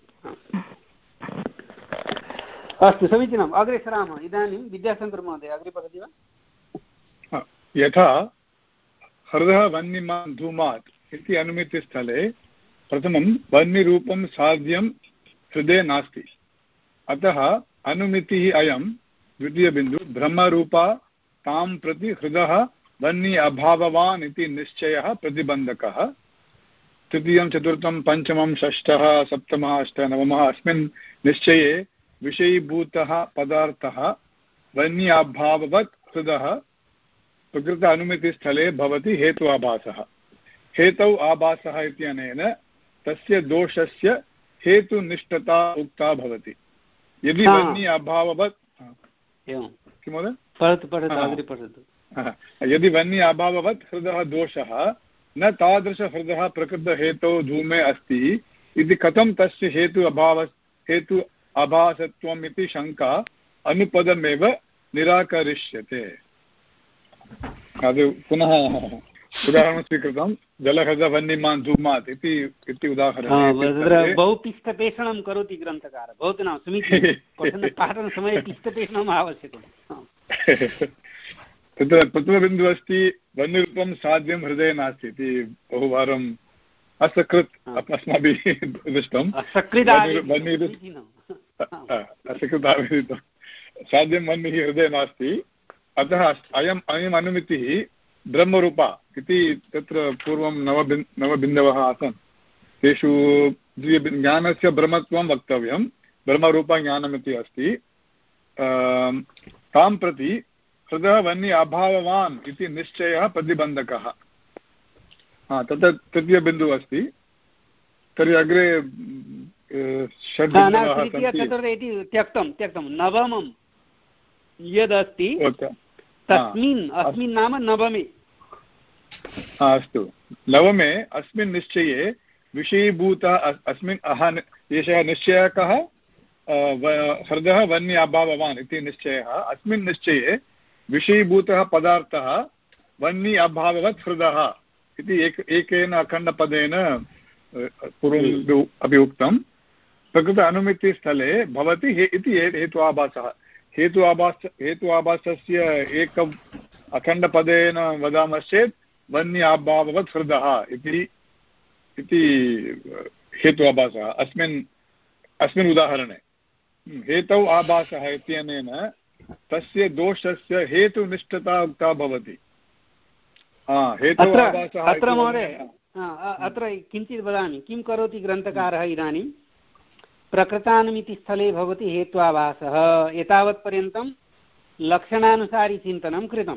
अस्तु समीचीनम्। अग्रे सरामः। इदानीं विद्याशङ्करमहोदय अग्रे पठति वा? यथा हृदः वह्निमान् धूमात् इति अनुमितिस्थले प्रथमं वह्निरूपं साध्यं हृदये नास्ति, अतः अनुमितिः अयं द्वितीयबिन्दुः ब्रह्मरूपा तां प्रति हृदः वह्नि अभाववान् इति निश्चयः प्रतिबन्धकः। तृतीयं चतुर्थं पञ्चमं षष्ठः सप्तमः अष्टमः नवमः अस्मिन् निश्चये विषयीभूतः पदार्थः वह्नि अभाववत् हृदः प्रकृत अनुमितिस्थले भवति हेतु आभासः। हेतौ आभासः इत्यनेन तस्य दोषस्य हेतुनिष्ठता उक्ता भवति। यदि वह्नि अभाववत् किं महोदय पठतु पठतु अग्रे पठतु। यदि वह्नि अभाववत् हृदः दोषः न तादृशहृदः प्रकृतहेतौ धूमे अस्ति इति कथं तस्य हेतु अभाव हेतु आभासत्वम् इति शङ्का अनुपदमेव निराकरिष्यते। पुनः उदाहरणं स्वीकृतं जलहृद वह्निमान् धूमात् इति इति उदाहरणं। बहु पिष्टपेषणं करोति ग्रन्थकारः। भवतु नाम समीचीनं पाठनसमये पिष्टपेषणम् आवश्यकं। तत्र प्रथमबिन्दुः अस्ति वह्निरूपं साध्यं हृदये नास्ति इति बहुवारम् असकृत् अस्माभिः दृष्टम्। असकृत् आवेदितं साध्यं वह्निः हृदये नास्ति, अतः अयम् अयम् अनुमितिः ब्रह्मरूपा इति तत्र पूर्वं नवबिन् नवबिन्दवः आसन्, तेषु ज्ञानस्य ब्रह्मत्वं वक्तव्यं, ब्रह्मरूपज्ञानमिति अस्ति। तां प्रति हृदः वह्नि अभाववान् इति निश्चयः प्रतिबन्धकः। तत्र तृतीयबिन्दुः अस्ति। तर्हि अग्रे षड् इति त्यक्तं त्यक्तं नवमं यदस्ति तस्मिन् अस्मिन् नाम नवमे। अस्तु, नवमे अस्मिन् निश्चये विषयीभूतः अस्मिन् अह एषः निश्चयः कः? हृदः वह्नि अभाववान् इति निश्चयः। अस्मिन् निश्चये विषयीभूतः पदार्थः वह्नि अभाववत् हृदः इति एक एकेन अखण्डपदेन पूर्वम् अपि उक्तं। प्रकृत अनुमितिस्थले भवति हे इति हेतु आभासः। हेतु आभास हेतु आभासस्य एक अखण्डपदेन वदामश्चेत् वह्नि अभाववत् हृदः इति हेतु आभासः अस्मिन् अस्मिन् उदाहरणे। हेतौ आभासः इत्यनेन तस्य दोषस्य हेतुनिष्ठता उक्ता भवति। हेतौ आभासः अत्र महोदय अत्र किञ्चित् वदामि। किं करोति ग्रन्थकारः इदानीं? प्रकृतानुमितिस्थले भवति हेत्वाभासः, एतावत्पर्यन्तं लक्षणानुसारि चिन्तनं कृतम्।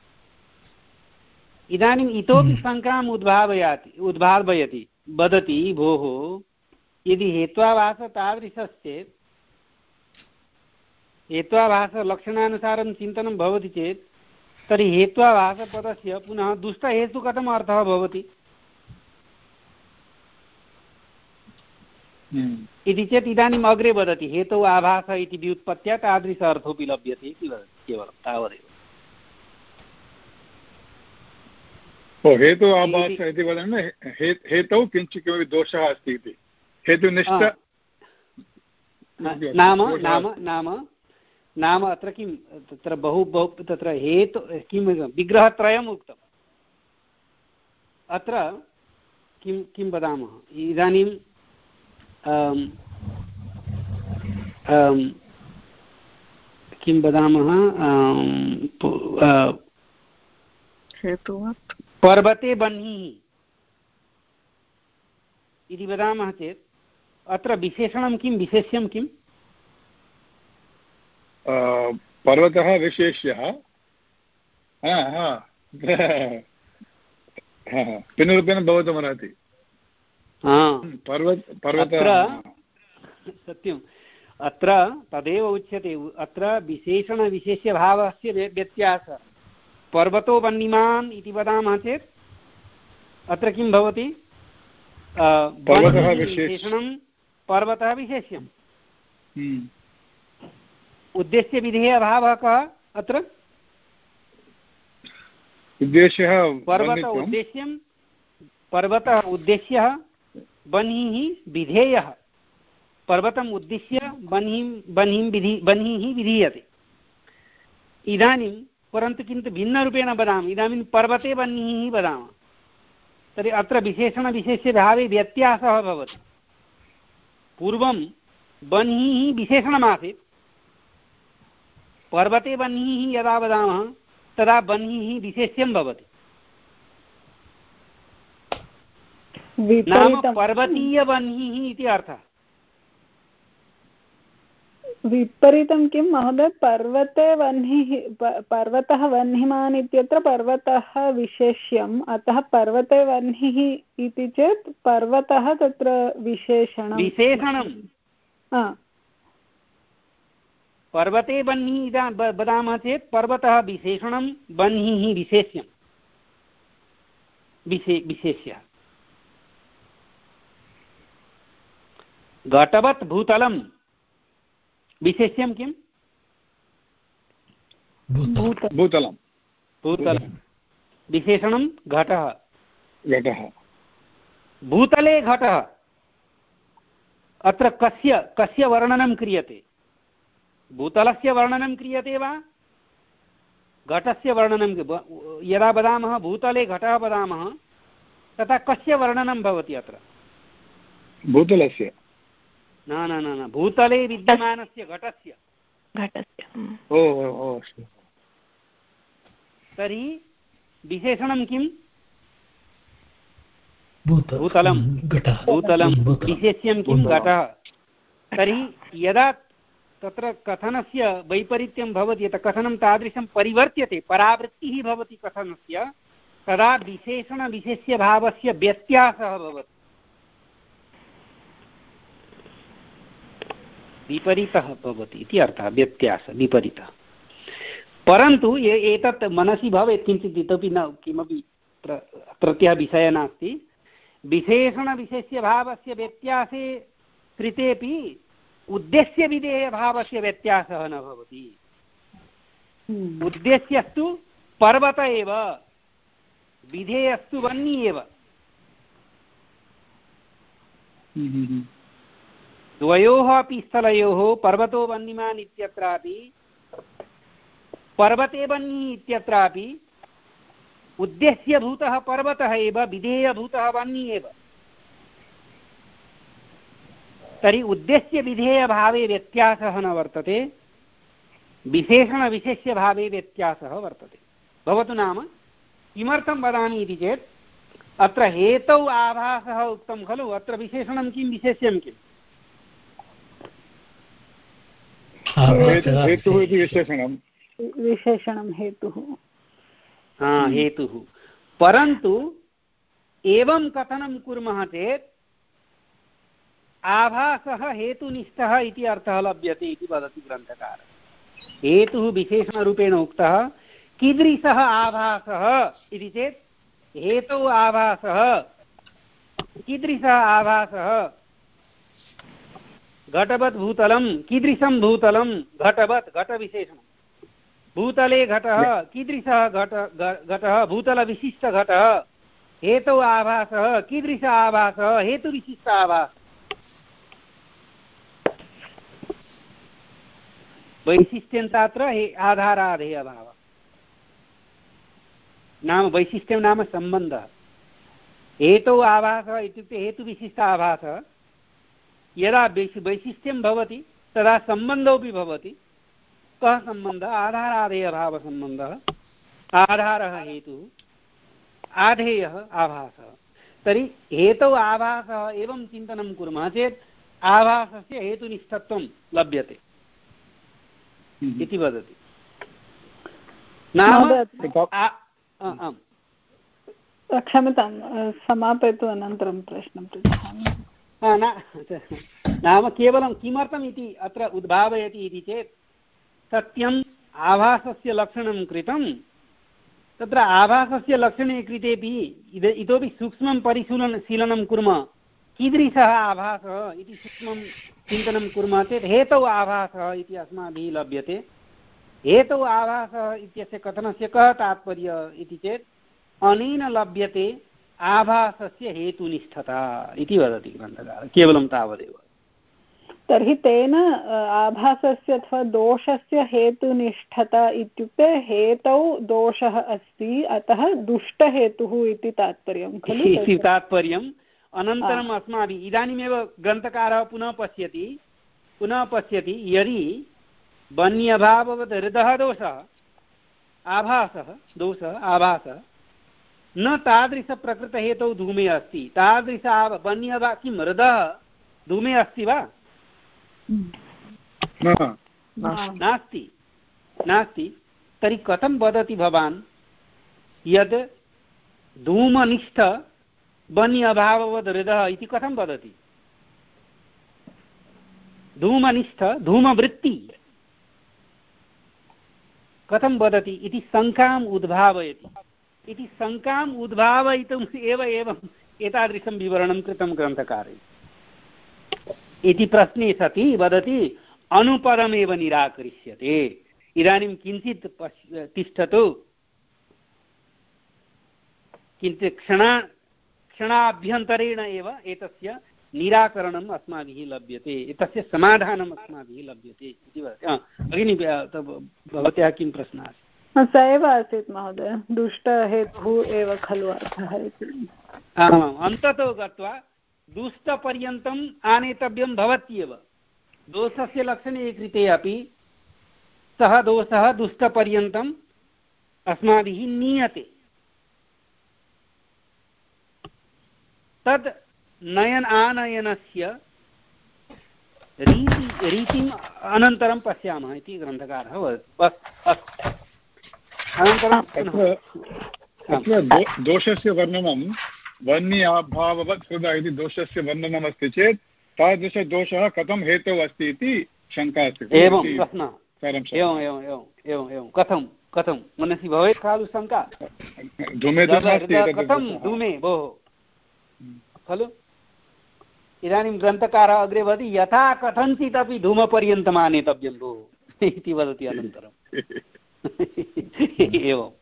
इदानीम् इतोपि शङ्काम् उद्भावयाति उद्भावयति वदति भोः यदि हेत्वाभासः तादृशश्चेत् हेत्वाभासलक्षणानुसारं चिन्तनं भवति चेत् तर्हि हेत्वाभासपदस्य पुनः दुष्टहेतु कथम् अर्थः भवति इति चेत् इदानीम् अग्रे वदति हेतौ आभास इति व्युत्पत्त्या तादृश अर्थोऽपि लभ्यते इति वदति। केवलं तावदेव। हेतु आभास इति वदन् हेतौ किञ्चित् किमपि दोषः अस्ति इति हेतुनिष्ठ नाम नाम नाम नाम अत्र किं तत्र बहु बहु तत्र हेतु किं विग्रहत्रयम् उक्तम्। अत्र किं किं वदामः इदानीं किं वदामः पर्वते बह्निः इति वदामः चेत् अत्र विशेषणं किं विशेष्यं किम्? पर्वतः विशेष्यः भिन्नरूपेण भवितुमर्हति। सत्यम् अत्र तदेव उच्यते। अत्र विशेषणविशेष्यभावस्य व्यत्यासः। पर्वतो वह्निमान् इति वदामः चेत् अत्र किं भवति? पर्वतः विशेषणं पर्वतः विशेष्यं। उद्देश्यविधेयभावः कः अत्र? उद्देश्यः पर्वत उद्देश्यं पर्वतः उद्देश्यः बह्निः विधेयः पर्वतम् उद्दिश्य बह्निं बह्निं विधि बह्निः विधीयते। इदानीं परन्तु किन्तु भिन्नरूपेण वदामः। इदानीं पर्वते बह्निः वदामः तर्हि अत्र विशेषणविशेष्यभावे व्यत्यासः भवति। पूर्वं बह्निः विशेषणमासीत्, पर्वते बह्निः यदा वदामः तदा बह्निः विशेष्यं भवति। नाम पर्वतीयबह्निः इति अर्थः। विपरीतं किं महोदय? पर्वते वह्निः, पर्वतः वह्निमान् इत्यत्र पर्वतः विशेष्यम्, अतः पर्वते वह्निः इति चेत् पर्वतः तत्र विशेषणं विशेषणं पर्वते बह्निः इदा वदामः चेत् पर्वतः विशेषणं बह्निः विशेष्यं विशे विशेष्यः। घटवत् भूतलं विशेष्यं किम्? भूतलं भूतलं विशेषणं घटः घटः। भूतले घटः अत्र कस्य कस्य वर्णनं क्रियते? भूतलस्य वर्णनं क्रियते वा घटस्य वर्णनं? यदा वदामः भूतले घटः वदामः तथा कस्य वर्णनं भवति अत्र? भूतलस्य। न न न न भूतले विद्यमानस्य घटस्य घटस्य। ओ ओ अस्तु। तर्हि विशेषणं किम्? भूतलं भूतलं विशेष्यं किं? घटः। तर्हि यदा तत्र कथनस्य वैपरीत्यं भवति, यत् कथनं तादृशं परिवर्त्यते, परावृत्तिः भवति कथनस्य, तदा विशेषणविशेष्यभावस्य व्यत्यासः भवति, विपरीतः भवति इति अर्थः। व्यत्यासः विपरीतः। परन्तु एतत् मनसि भवेत् किञ्चित् इतोपि न किमपि प्रत्यः विषयः नास्ति। विशेषणविशेष्यभावस्य व्यत्यासे कृतेपि उद्देश्यविधेयभावस्य व्यत्यासः न भवति। उद्देश्यस्तु पर्वत एव, विधेयस्तु वह्नि एव। द्वयोः अपि स्थलयोः पर्वतो वह्निमान् इत्यत्रापि पर्वते वह्निः इत्यत्रापि उद्देश्यभूतः पर्वतः एव, विधेयभूतः वह्निः एव। तर्हि उद्देश्यविधेयभावे व्यत्यासः न वर्तते, विशेषणविशेष्यभावे व्यत्यासः वर्तते। भवतु नाम किमर्थं वदामि इति चेत् अत्र हेतौ आभासः उक्तं खलु, अत्र विशेषणं किं विशेष्यं किम्? हेतुः इति विशेषणं विशेषणं हेतुः। हा हेतुः। परन्तु एवं कथनं कुर्मः चेत् आभासः हेतुनिष्ठः इति अर्थः लभ्यते इति वदति ग्रन्थकारः। हेतुः विशेषणरूपेण उक्तः, कीदृशः आभासः इति चेत् हेतौ आभासः। कीदृशः आभासः? घटवत् भूतलं। कीदृशं भूतलं? घटवत्, घटविशेषणं। भूतले घटः। कीदृशः घट घटः? भूतलविशिष्टघटः। हेतौ आभासः। कीदृश आभासः? हेतुविशिष्ट आभासः। वैशिष्ट्यन्तात्र आधाराधेयभावः नाम वैशिष्ट्यं नाम सम्बन्धः। हेतौ आभासः इत्युक्ते हेतुविशिष्ट आभासः। यदा वैशिष्ट्यं भवति तदा सम्बन्धोऽपि भवति। कः सम्बन्धः? आधाराधेयभावसम्बन्धः। आधारः हेतुः, आधेयः आभासः। तर्हि हेतौ आभासः एवं चिन्तनं कुर्मः चेत् आभासस्य हेतुनिष्ठत्वं लभ्यते इति वदति। नाम क्षम्यतां, समापयतु, अनन्तरं प्रश्नं पृच्छामि। नाम केवलं किमर्थम् इति अत्र उद्भावयति इति चेत् सत्यम् आभासस्य लक्षणं कृतं, तत्र आभासस्य लक्षणे कृतेपि इतोपि सूक्ष्मं परिशीलन शीलनं कुर्मः। कीदृशः आभासः इति सूक्ष्मं चिन्तनं कुर्मः चेत् हेतौ आभासः इति अस्माभिः लभ्यते। हेतौ आभासः इत्यस्य कथनस्य कः तात्पर्यः इति चेत् अनेन लभ्यते आभासस्य हेतुनिष्ठता इति वदति ग्रन्थकारः, केवलं तावदेव। तर्हि तेन आभासस्य अथवा दोषस्य हेतुनिष्ठता इत्युक्ते हेतौ दोषः अस्ति, अतः दुष्टहेतुः इति तात्पर्यं खलु? इति तात्पर्यम्। अनन्तरम् अस्माभिः इदानीमेव ग्रन्थकारः पुनः पश्यति पुनः पश्यति यदि वन्यभाववत् हृदः दोषः आभासः दोषः आभासः न तादृशप्रकृतहेतौ धूमे अस्ति, तादृश वन्यभा किं हृदः धूमे अस्ति वा? नास्ति नास्ति। तर्हि कथं वदति भवान् यद् धूमनिष्ठ वन्य अभाववद् हृदः इति कथं वदति? धूमनिष्ठ धूमवृत्ति कथं वदति इति शङ्काम् उद्भावयति। इति शङ्काम् उद्भावयितुम् एव एवम् एतादृशं विवरणं कृतं ग्रन्थकारैः। इति प्रश्ने सति वदति अनुपदमेव निराकरिष्यते। इदानीं किञ्चित् तिष्ठतु, किञ्चित् क्षणा क्षणाभ्यन्तरेण एव एतस्य निराकरणम् अस्माभिः लभ्यते, एतस्य समाधानम् अस्माभिः लभ्यते इति वदति। भगिनी भवत्याः किं प्रश्नः आसीत्? स एव आसीत् महोदय, दुष्टहेतुः एव खलु अर्थः इति। आमाम्, अन्ततो गत्वा दुष्टपर्यन्तम् आनेतव्यं भवत्येव। दोषस्य लक्षणे कृते अपि सः दोषः दुष्टपर्यन्तम् अस्माभिः नीयते। तद् नयन आनयनस्य रीति रीतिम् अनन्तरं पश्यामः इति ग्रन्थकारः वदति। अनन्तरं दोषस्य वर्णनं वन्याभाववत् हृदः इति दोषस्य वर्णनमस्ति चेत् तादृशदोषः कथं हेतौ अस्ति इति शङ्का अस्ति। एवं प्रश्नः, एवम् एवम् एवं एवं एवं कथं कथं मनसि भवेत् खलु शङ्का? धूमे कथं धूमे भोः खलु? इदानीं ग्रन्थकारः अग्रे वदति यथा कथञ्चित् अपि धूमपर्यन्तम् आनेतव्यं भोः इति वदति अनन्तरम्। एवं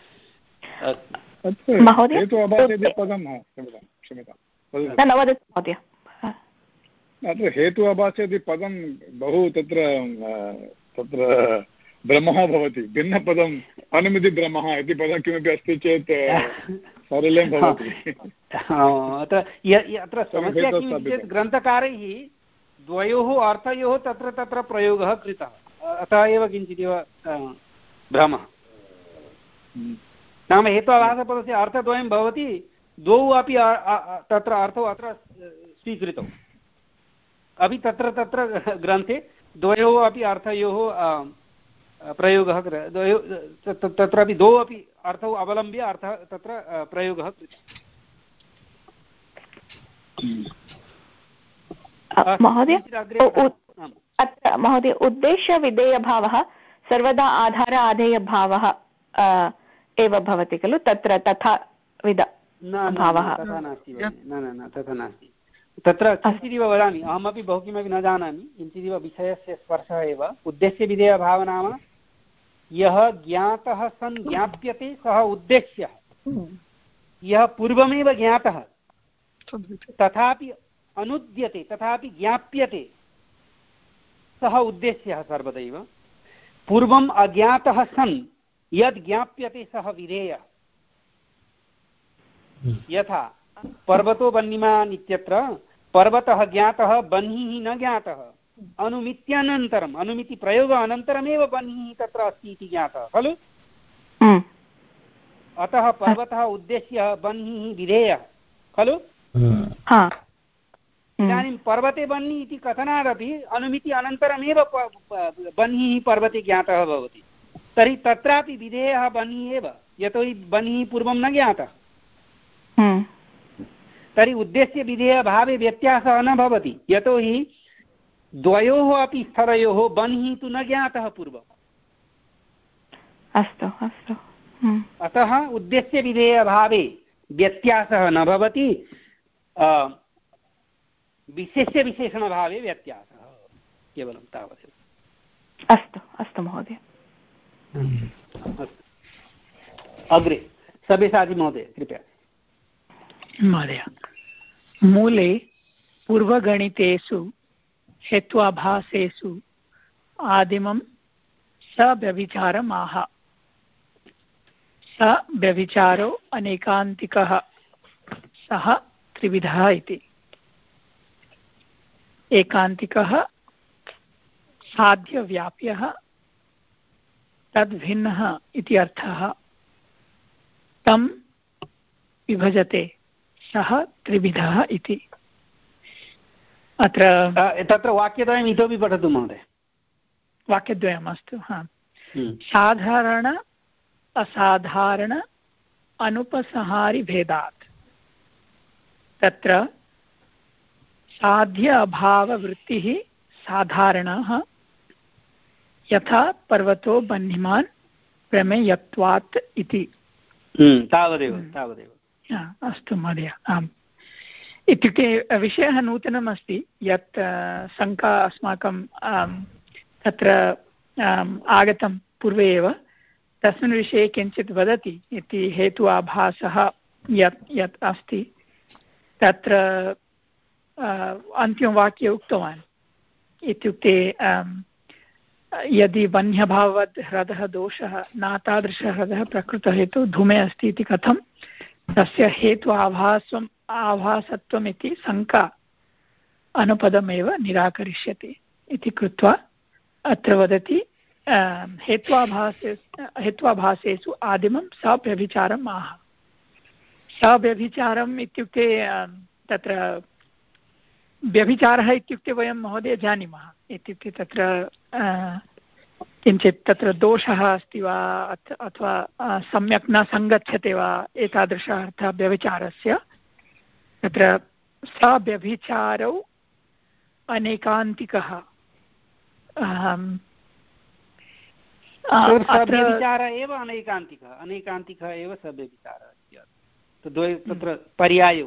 अत्र हेतु अभासे इति पदं बहु तत्र तत्र भ्रमः भवति। भिन्नपदम् अनुमितिभ्रमः इति पदं किमपि अस्ति चेत् सरलं भवति। अत्र अत्र समस्या किमिति चेत् ग्रन्थकारैः द्वयोः अर्थयोः तत्र तत्र प्रयोगः कृतः, अतः एव किञ्चिदिव भ्रमः। नाम हेत्वाभासपदस्य अर्थद्वयं भवति, द्वौ अपि तत्र अर्थौ अत्र स्वीकृतौ, अपि तत्र तत्र ग्रन्थे द्वयोः अपि अर्थयोः प्रयोगः तत्रापि द्वौ अपि अर्थौ अवलम्ब्य अर्थः तत्र प्रयोगः कृतः। महोदय अत्र महोदय उद्देश्यविधेयभावः सर्वदा आधार आधेयभावः एव भवति खलु? तत्र तथा विध भावः तथा नास्ति। न न न तथा नास्ति। तत्र किञ्चिदिव वदामि, अहमपि बहु किमपि न जानामि, किञ्चिदिव विषयस्य स्पर्शः एव। उद्देश्यविधेयभावः नाम यः ज्ञातः सन् ज्ञाप्यते सः उद्देश्यः। यः पूर्वमेव ज्ञातः तथापि अनुद्यते तथापि ज्ञाप्यते सः उद्देश्यः सर्वदैव। पूर्वम् अज्ञातः सन् यद् ज्ञाप्यते सः विधेयः। यथा पर्वतो वह्निमान् इत्यत्र पर्वतः ज्ञातः बह्निः न ज्ञातः, अनुमित्यानन्तरम् अनुमितिप्रयोग अनन्तरमेव बह्निः तत्र अस्ति इति ज्ञातः खलु? अतः पर्वतः उद्देश्यः, बह्निः विधेयः खलु? इदानीं पर्वते बह्निः इति कथनादपि अनुमिति अनन्तरमेव बह्निः पर्वते ज्ञातः भवति। तर्हि तत्रापि विधेयः बह्निः एव, यतोहि बह्निः पूर्वं न ज्ञातः। तर्हि उद्देश्यविधेयभावे व्यत्यासः न भवति, यतोहि द्वयोः अपि स्थलयोः बह्निः तु न ज्ञातः पूर्वम्। अस्तु अस्तु। अतः उद्देश्यविधेयभावे व्यत्यासः न भवति। विशेष्यविशेषणभावे व्यत्यासः केवलं तावदेव। अस्तु अस्तु महोदय। अग्रे सब्यसाची महोदय कृपया। महोदय, मूले पूर्वगणितेषु हेत्वाभासेषु आदिमं सव्यभिचारमाह। स व्यभिचारो अनेकान्तिकः सः त्रिविधः इति। एकान्तिकः साध्यव्याप्यः तद्भिन्नः इति अर्थः। तं विभजते सः त्रिविधः इति। अत्र तत्र वाक्यद्वयम् इतोपि पठतु महोदय। वाक्यद्वयम् अस्तु। हा, साधारण असाधारण अनुपसंहारिभेदात्। तत्र साध्य अभाववृत्तिः साधारणः यथा पर्वतो बह्निमान् प्रमेयत्वात् इति। तावदेव तावदेव। अस्तु महोदय। आम्, इत्युक्ते विषयः नूतनम् अस्ति, यत् शङ्का अस्माकं तत्र आगतं पूर्वे एव, तस्मिन् विषये किञ्चित् वदति इति हेतु आभासः यत् यत् अस्ति तत्र अन्तिमवाक्ये उक्तवान्। इत्युक्ते यदि वन्यभाववद् ह्रदः दोषः न तादृशः ह्रदः प्रकृतहेतु धूमे अस्ति इति कथं तस्य हेतु आभासम् आभासत्वम् इति शङ्का अनुपदमेव निराकरिष्यति इति कृत्वा अत्र वदति हेत्वाभासे हेत्वाभासेषु आदिमं सव्यभिचारम् आह। सव्यभिचारम् इत्युक्ते तत्र व्यभिचारः इत्युक्ते वयं महोदय जानीमः। इत्युक्ते तत्र किञ्चित् तत्र दोषः अस्ति वा अथवा सम्यक् न सङ्गच्छते वा, एतादृशः अर्थः व्यभिचारस्य। तत्र सव्यभिचारौ अनेकान्तिकः। सव्यभिचार एव अनेकान्तिकः अनेकान्तिकः एव सव्यभिचारः द्वय तत्र पर्यायौ।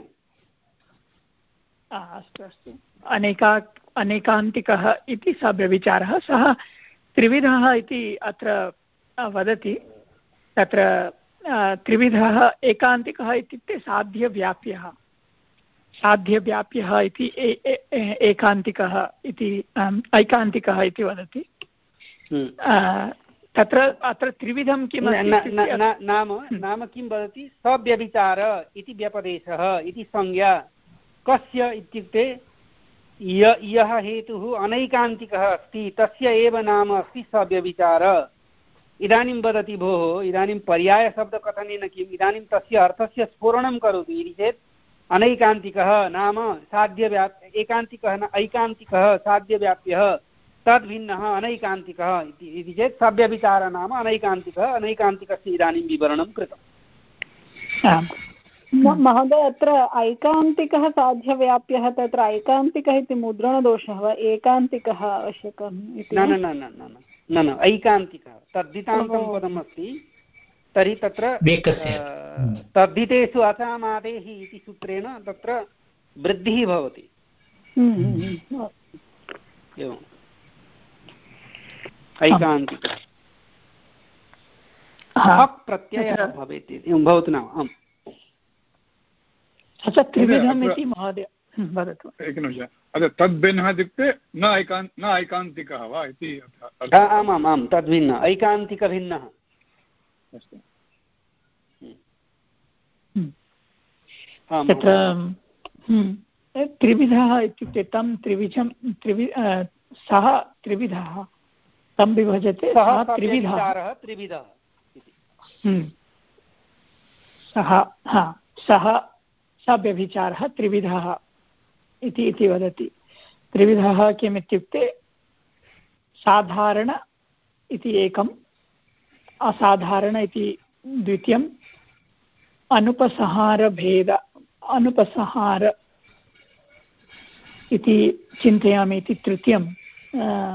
अस्तु अस्तु। अनेका अनेकान्तिकः इति सव्यभिचारः। सः त्रिविधः इति अत्र वदति। तत्र त्रिविधः एकान्तिकः इत्युक्ते साध्यव्याप्यः। साध्यव्याप्यः इति एकान्तिकः इति ऐकान्तिकः इति वदति। तत्र अत्र त्रिविधं किम् नाम नाम किं वदति? सव्यभिचार इति व्यपदेशः इति संज्ञा कस्य इत्युक्ते यः हेतुः अनैकान्तिकः अस्ति तस्य एव नाम अस्ति सव्यभिचार। इदानीं वदति भोः इदानीं पर्यायशब्दकथनेन किम्? इदानीं तस्य अर्थस्य स्फुरणं करोतु इति चेत् अनैकान्तिकः नाम साध्यव्याप्य एकान्तिकः न ऐकान्तिकः साध्यव्याप्यः तद्भिन्नः अनैकान्तिकः इति चेत् सव्यभिचारः नाम अनैकान्तिकः। अनैकान्तिकस्य इदानीं विवरणं कृतम्। महोदय, अत्र ऐकान्तिकः साध्यव्याप्यः, तत्र ऐकान्तिकः इति मुद्रणदोषः वा एकान्तिकः आवश्यकम् इति? न न न न न न ऐकान्तिकः तद्धितान्तं पदमस्ति। तर्हि तत्र तद्धितेषु असामादेः इति सूत्रेण तत्र वृद्धिः भवति। एवम् ऐकान्तिकः हक् प्रत्ययः भवेत् एवं भवतु नाम। आम्, त्रिविधम् इति महोदय वदतु। एकनिमिषम्। अत्र तद्भिन्नः इत्युक्ते न ऐकान् न ऐकान्तिकः वा इति? आमाम् आम्, तद्भिन्नः ऐकान्तिकभिन्नः। अस्तु। तत्र त्रिविधः इत्युक्ते तं त्रिविधं त्रिवि सः त्रिविधः तं विभजते सः त्रिविधः त्रिविधः सः हा सः सव्यभिचारः त्रिविधः इति इति वदति। त्रिविधः किम् इत्युक्ते साधारण इति एकम्, असाधारण इति द्वितीयम्, अनुपसंहारभेद अनुपसंहार इति चिन्तयामि इति तृतीयं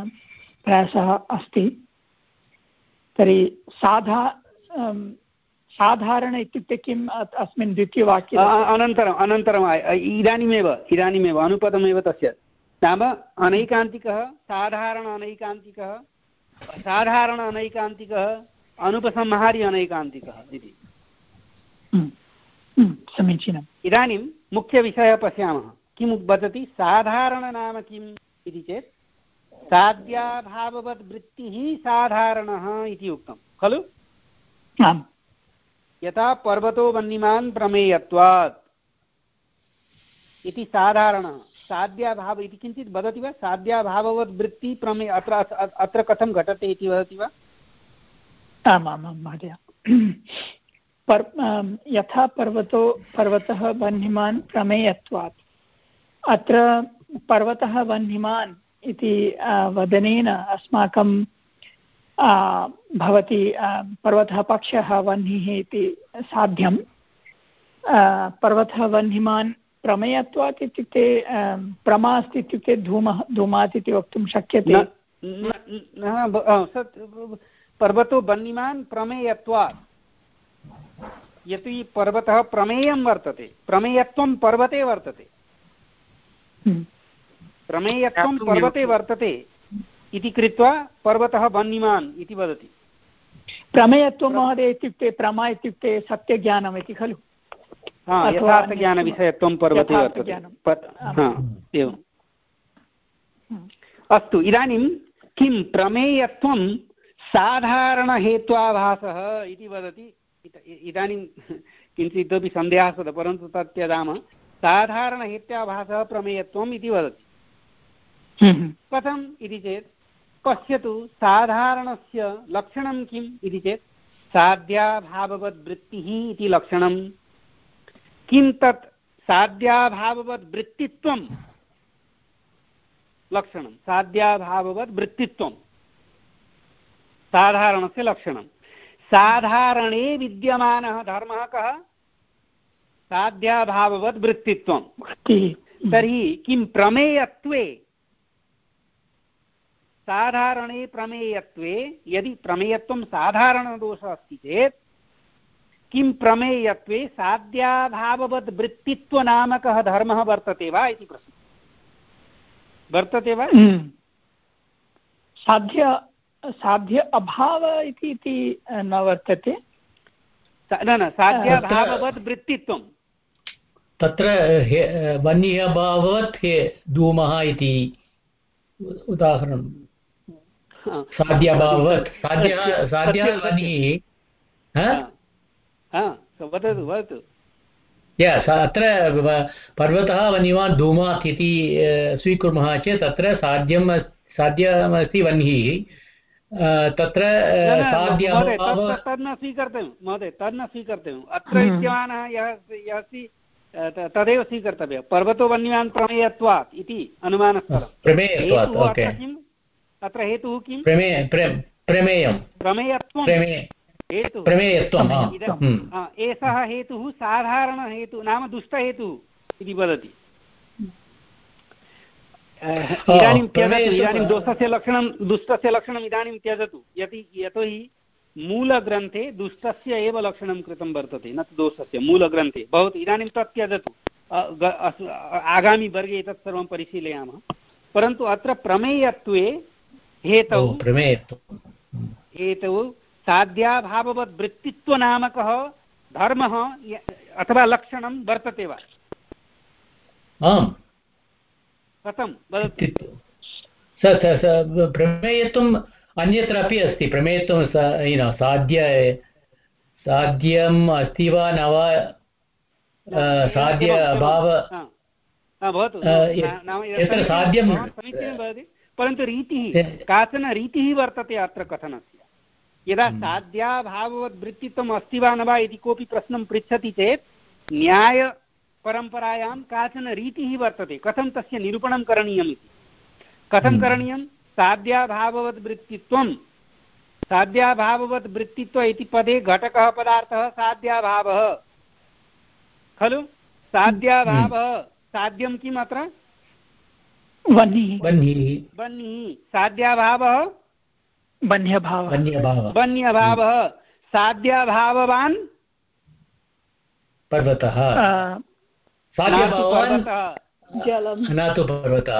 प्रयासः अस्ति। तर्हि साधा साधारण इत्युक्ते किम् अस्मिन् द्वितीयवाक्ये अनन्तरम् अनन्तरम् इदानीमेव इदानीमेव अनुपदमेव तस्य नाम अनैकान्तिकः साधारण अनैकान्तिकः साधारण अनैकान्तिकः अनुपसंहारी अनैकान्तिकः इति समीचीनम्। इदानीं मुख्यविषयः पश्यामः किं वदति साधारण नाम किम् इति चेत् साध्याभाववद् वृत्तिः साधारणः इति उक्तं खलु। आम् यथा पर्वतो वह्निमान् प्रमेयत्वात् इति साधारणः साध्याभाव इति किञ्चित् वदति वा साध्याभाववद् वृत्ति प्रमेय अत्र अत्र कथं घटते इति वदति वा। आमामां महोदय पर् यथा पर्वतो पर्वतः वह्निमान् प्रमेयत्वात् अत्र पर्वतः वह्निमान् इति वदनेन अस्माकं भवति पर्वतः पक्षः वह्निः इति साध्यं। पर्वतः वह्निमान् प्रमेयत्वात् इत्युक्ते प्रमा अस्ति इत्युक्ते धूमः धूमात् इति वक्तुं शक्यते। पर्वतो वह्निमान् प्रमेयत्वात् यदि पर्वतः प्रमेयं वर्तते प्रमेयत्वं पर्वते वर्तते प्रमेयत्वं पर्वते वर्तते इति कृत्वा पर्वतः वह्निमान् इति वदति। प्रमेयत्वं महोदय इत्युक्ते प्रमा इत्युक्ते सत्यज्ञानम् इति खलु। यथार्थज्ञानविषयत्वं पर्वते वर्तते। एवम् अस्तु इदानीं किं प्रमेयत्वं साधारणहेत्वाभासः इति वदति। इदानीं किञ्चित् इतोपि सन्देहः अस्ति परन्तु तत् त्यजामः। साधारणहेत्वाभासः प्रमेयत्वम् इति वदति। कथम् इति चेत् पश्यतु साधारणस्य लक्षणं किम् इति चेत् साध्याभाववद्वृत्तिः इति लक्षणं। किं तत् साध्याभाववद्वृत्तित्वं लक्षणं साध्याभाववद्वृत्तित्वं साधारणस्य लक्षणं। साधारणे विद्यमानः धर्मः कः साध्याभाववद्वृत्तित्वं। तर्हि किं प्रमेयत्वे साधारणे प्रमेयत्वे यदि प्रमेयत्वं साधारणदोषः अस्ति चेत् किं प्रमेयत्वे साध्याभाववद्वृत्तित्वनामकः धर्मः वर्तते वा इति प्रश्नः वर्तते वा। साध्य साध्य अभाव इति न वर्तते। न न साध्याभाववद्वृत्तित्वं तत्र वह्न्यभाववत् धूमः इति उदाहरणं। साध्याभाववत् साध्यः साध्यः वह्निः वदतु वदतु। अत्र पर्वतः वह्निमान् धूमात् इति स्वीकुर्मः चेत् तत्र साध्यं साध्यमस्ति वह्निः तत्र तद् न स्वीकर्तव्यं महोदय तद् न स्वीकर्तव्यम्। अत्र विद्यमानः यः यः अस्ति तदेव स्वीकर्तव्यः। पर्वतो वह्निमान् प्रमेयत्वात् इति अनुमानस्थलं। किम् अत्र हेतुः किं प्रमेयं प्रमेयत्वं हेतुः प्रमेयत्वम्। एषः हेतुः साधारणहेतुः नाम दुष्टहेतुः इति वदति। इदानीं त्यजतु इदानीं दोषस्य लक्षणं दुष्टस्य लक्षणम् इदानीं त्यजतु यदि यतोहि मूलग्रन्थे दुष्टस्य एव लक्षणं कृतं वर्तते न तु दोषस्य मूलग्रन्थे। भवतु इदानीं तत् त्यजतु आगामि वर्गे एतत् सर्वं परिशीलयामः। परन्तु अत्र प्रमेयत्वे हेतौ हेतौ साध्याभाववद्वृत्तित्वनामकः धर्मः अथवा लक्षणं वर्तते वा। आम् कथं वदतु। प्रमेयत्वम् अन्यत्र अपि अस्ति। प्रमेयत्वं साध्य साध्यम् अस्ति वा न वा साध्य अभाव भवतु यत्र साध्यं समीचीनं भवति। परन्तु रीतिः काचन रीतिः वर्तते अत्र कथनस्य। यदा साध्याभाववद्वृत्तित्वम् अस्ति वा न वा इति कोऽपि प्रश्नं पृच्छति चेत् न्यायपरम्परायां काचन रीतिः वर्तते कथं तस्य निरूपणं करणीयम् इति। कथं करणीयं साध्याभाववद्वृत्तित्वं साध्याभाववद्वृत्तित्व इति पदे घटकः पदार्थः साध्याभावः खलु। साध्याभावः साध्यं किम् अत्र वह्निः वह्निः साध्याभावः वह्न्यभावः वह्न्यभावः साध्याभाववान् पर्वतः साध्यभावान् न तु पर्वतः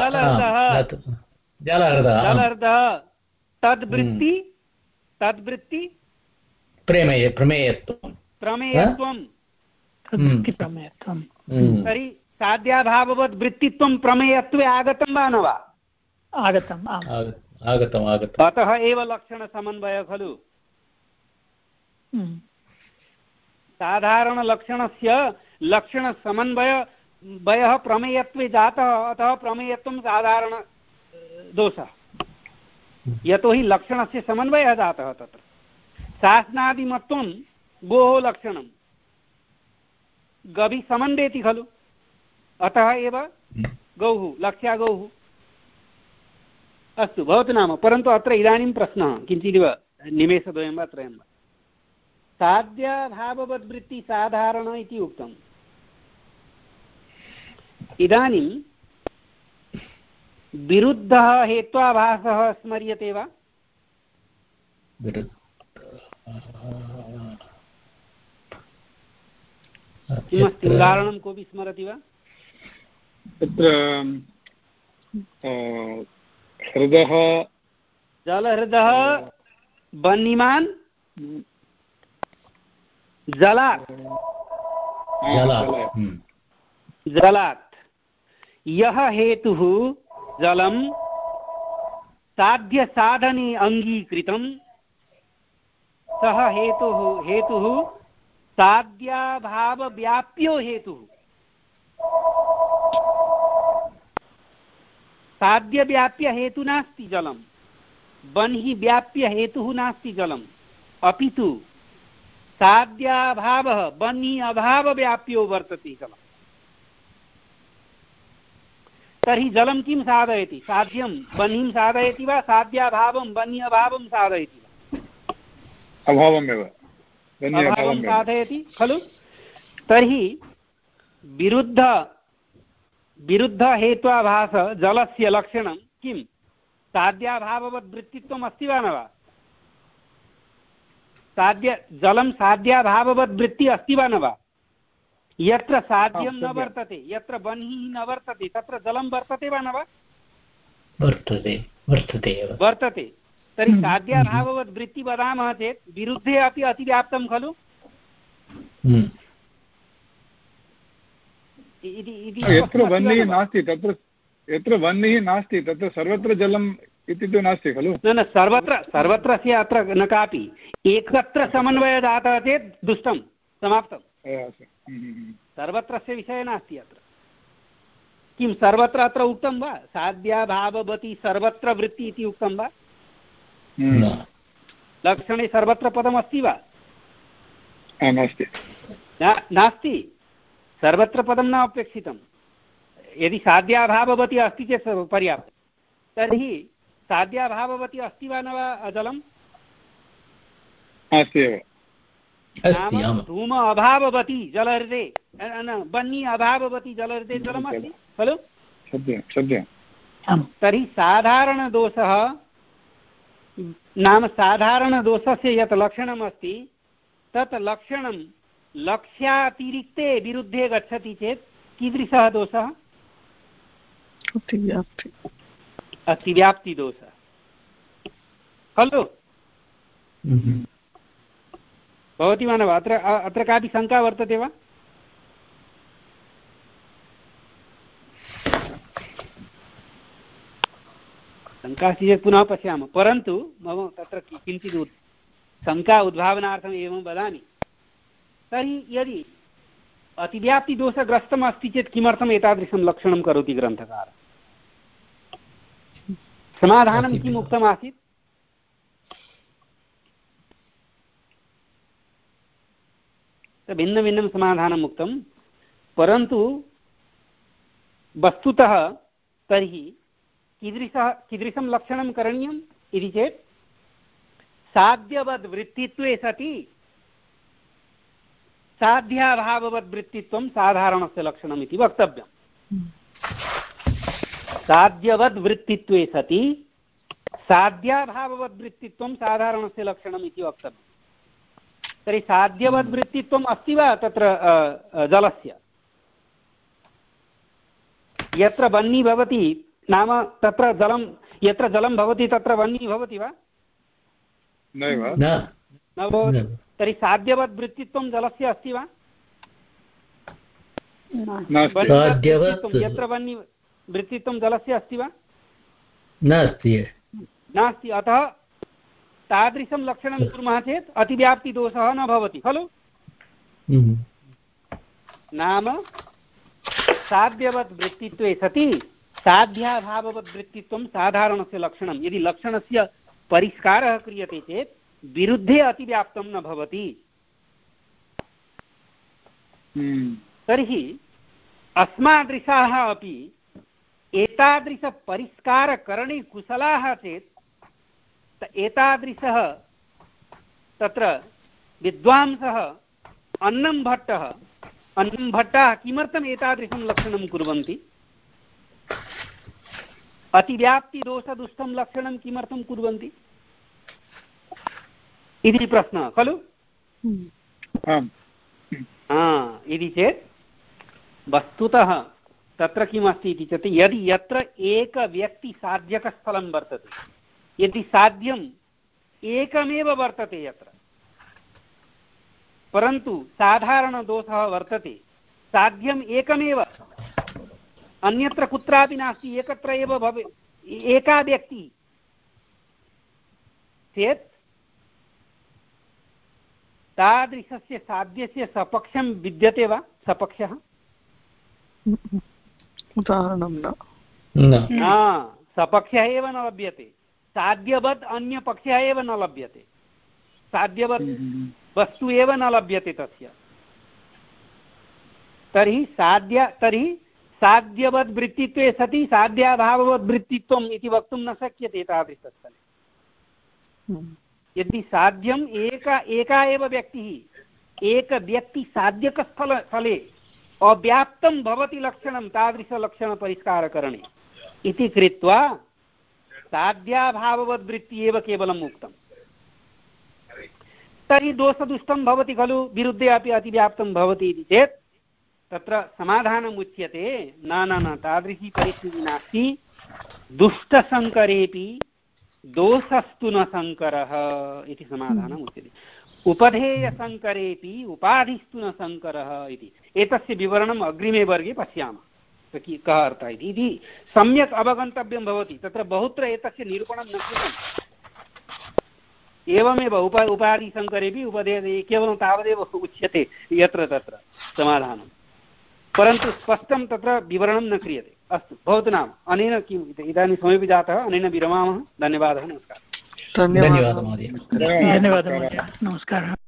जलहृदः तद्वृत्ति तद्वृत्ति प्रमेय प्रमेयत्वं प्रमेयत्वं प्रमेयत्वं तर्हि साध्याभाववद् वृत्तित्वं प्रमेयत्वे आगतं वा न वा? आगतम् आगतम् आगतम् अतः एव लक्षणसमन्वयः खलु। साधारणलक्षणस्य लक्षणसमन्वय वयः प्रमेयत्वे जातः, अतः प्रमेयत्वं साधारण दोषः। यतोहि लक्षणस्य समन्वयः जातः तत्र। शासनादिमत्वं गोः लक्षणं गभि समन्वयति खलु, अतः एव गौः लक्ष्या गौः। अस्तु भवतु नाम, परन्तु अत्र इदानीं प्रश्नः किञ्चिदिव निमेषद्वयं वा त्रयं वा। साध्यभाववद्वृत्ति साधारण इति उक्तम्। इदानीं विरुद्धः हेत्वाभासः स्मर्यते वा? किमस्ति उदाहरणं कोऽपि स्मरति वा? तत्र हृदः जलहृदः वह्निमान् जलात् जलात् यः हेतुः जलं साध्यसाधने अङ्गीकृतं सः हेतुः हेतुः साध्याभावव्याप्यो हेतुः। साध्यव्याप्य हेतु नास्ति जलं, बन्हि व्याप्य हेतुः नास्ति जलम्, अपि तु साध्याभावः बन्हि अभावव्याप्यो वर्तते जलम्। तर्हि जलं किं साधयति? साध्यं बन्हिं साधयति वा साध्याभावं बन्हि अभावं साधयति वा? अभावमेव अभावं साधयति खलु। तर्हि विरुद्ध विरुद्ध हेत्वाभास जलस्य लक्षणं किं? साध्याभाववद्वृत्तित्वम् अस्ति वा न वा? साध्य जलं साध्याभाववद्वृत्ति अस्ति वा न वा? यत्र साध्यं न वर्तते, यत्र बन्हिः न वर्तते, तत्र जलं वर्तते वा न वा? वर्तते वर्तते एव वर्तते। तर्हि साध्याभाववद्वृत्ति वदामः चेत् विरुद्धे अपि अतिव्याप्तं खलु। यत्र वह्निः नास्ति तत्र यत्र वह्निः नास्ति तत्र सर्वत्र जलम् इति तु नास्ति खलु। न न सर्वत्र सर्वत्र अत्र न कापि एकत्र समन्वयः जातः चेत् दुष्टं समाप्तं। सर्वत्रस्य विषयः नास्ति अत्र। किं सर्वत्र अत्र उक्तं वा? साध्याभाववती सर्वत्र वृत्ति इति उक्तं वा? लक्षणे सर्वत्र पदमस्ति वा? नास्ति नास्ति, सर्वत्र पदं न अपेक्षितं। यदि साध्याभाववती अस्ति चेत् पर्याप्तं। तर्हि साध्याभाववती अस्ति वा न वा जलम्? नाम धूम अभाववती जलहृदे न बन्नि अभाववती जलहृदे जलमस्ति खलु। तर्हि साधारणदोषः नाम साधारणदोषस्य यत् लक्षणमस्ति तत् लक्षणं लक्ष्यातिरिक्ते विरुद्धे गच्छति चेत् कीदृशः दोषः? अतिव्याप्तिदोषः खलु। भवति वा न वा? अत्र अत्र कापि शङ्का वर्तते वा? शङ्का अस्ति चेत् पुनः पश्यामः। परन्तु मम तत्र किञ्चित् शङ्का उद्भावनार्थम् एवं वदामि। तर्हि यदि अतिव्याप्तिदोषग्रस्तम् अस्ति चेत् किमर्थम् एतादृशं लक्षणं करोति ग्रन्थकारः? समाधानं किम् उक्तमासीत्? भिन्नभिन्नं समाधानम् उक्तं, परन्तु वस्तुतः तर्हि कीदृशः कीदृशं लक्षणं करणीयम् इति चेत् साध्यवद्वृत्तित्वे सति साध्याभाववद्वृत्तित्वं साधारणस्य लक्षणम् इति वक्तव्यम्। साध्यवद्वृत्तित्वे सति साध्याभाववद्वृत्तित्वं साधारणस्य लक्षणम् इति वक्तव्यम्। तर्हि साध्यवद्वृत्तित्वम् अस्ति वा तत्र जलस्य? यत्र वह्निः भवति नाम तत्र जलं यत्र जलं भवति तत्र वह्निः भवति वा? न भवति। तर्हि साध्यवद्वृत्तित्वं जलस्य अस्ति वा? यत्र वह्निः वृत्तित्वं जलस्य अस्ति वा? नास्ति नास्ति। अतः तादृशं लक्षणं कुर्मः चेत् अतिव्याप्तिदोषः न भवति खलु? नाम साध्यवद्वृत्तित्वे सति साध्याभाववद्वृत्तित्वं साधारणस्य लक्षणं। यदि लक्षणस्य परिष्कारः क्रियते चेत् विरुद्धे अतिव्याप्तं न भवति। तर्हि अस्मादृशाः अपि एतादृशपरिष्कारकरणे कुशलाः चेत् एतादृशः तत्र विद्वांसः अन्नं भट्टः अन्नं भट्टाः किमर्थम् एतादृशं लक्षणं कुर्वन्ति? अतिव्याप्तिदोषदुष्टं लक्षणं किमर्थं कुर्वन्ति इति प्रश्नः खलु? इति चेत् वस्तुतः तत्र किमस्ति इति चेत् यदि यत्र एकव्यक्तिसाध्यकस्थलं वर्तते, यदि साध्यम् एकमेव वर्तते यत्र, परन्तु साधारणदोषः वर्तते, साध्यम् एकमेव अन्यत्र कुत्रापि नास्ति, एकत्र एव भवे एका व्यक्तिः चेत् तादृशस्य साध्यस्य सपक्षं विद्यते वा? सपक्षः उदाहरणं न, सपक्षः एव न लभ्यते। साध्यवत् अन्यपक्षः एव न लभ्यते। साध्यवत् वस्तु एव न लभ्यते तस्य। तर्हि साध्य तर्हि साध्यवद्वृत्तित्वे सति साध्याभाववद्वृत्तित्वम् इति वक्तुं न शक्यते तादृशस्थले। यदि साध्यम् एका एका एव व्यक्तिः एकव्यक्तिसाध्यकस्थल स्थले अव्याप्तं भवति लक्षणं तादृशलक्षणपरिष्कारकरणे इति कृत्वा साध्याभाववद्वृत्ति एव केवलम् उक्तम्। तर्हि दोषदुष्टं भवति खलु, विरुद्धे अपि अतिव्याप्तं भवति इति चेत् तत्र समाधानम् उच्यते न न न तादृशी परिस्थितिः नास्ति। दुष्टशङ्करेऽपि दोषस्तु न शङ्करः इति समाधानम् उच्यते। उपधेयशङ्करेऽपि उपाधिस्तु न शङ्करः इति। एतस्य विवरणम् अग्रिमे वर्गे पश्यामः कः अर्थः इति सम्यक् अवगन्तव्यं भवति। तत्र बहुत्र एतस्य निरूपणं न कृतम्। एवमेव उप उपाधिशङ्करेऽपि उपधेय केवलं तावदेव उच्यते यत्र तत्र समाधानं, परन्तु स्पष्टं तत्र विवरणं न क्रियते। अस्तु, भवतु नाम अनेन किम् इदानीं समयः जातः, अनेन विरमामः। धन्यवादः, नमस्कारः। धन्यवादः धन्यवादः महोदय, नमस्कारः।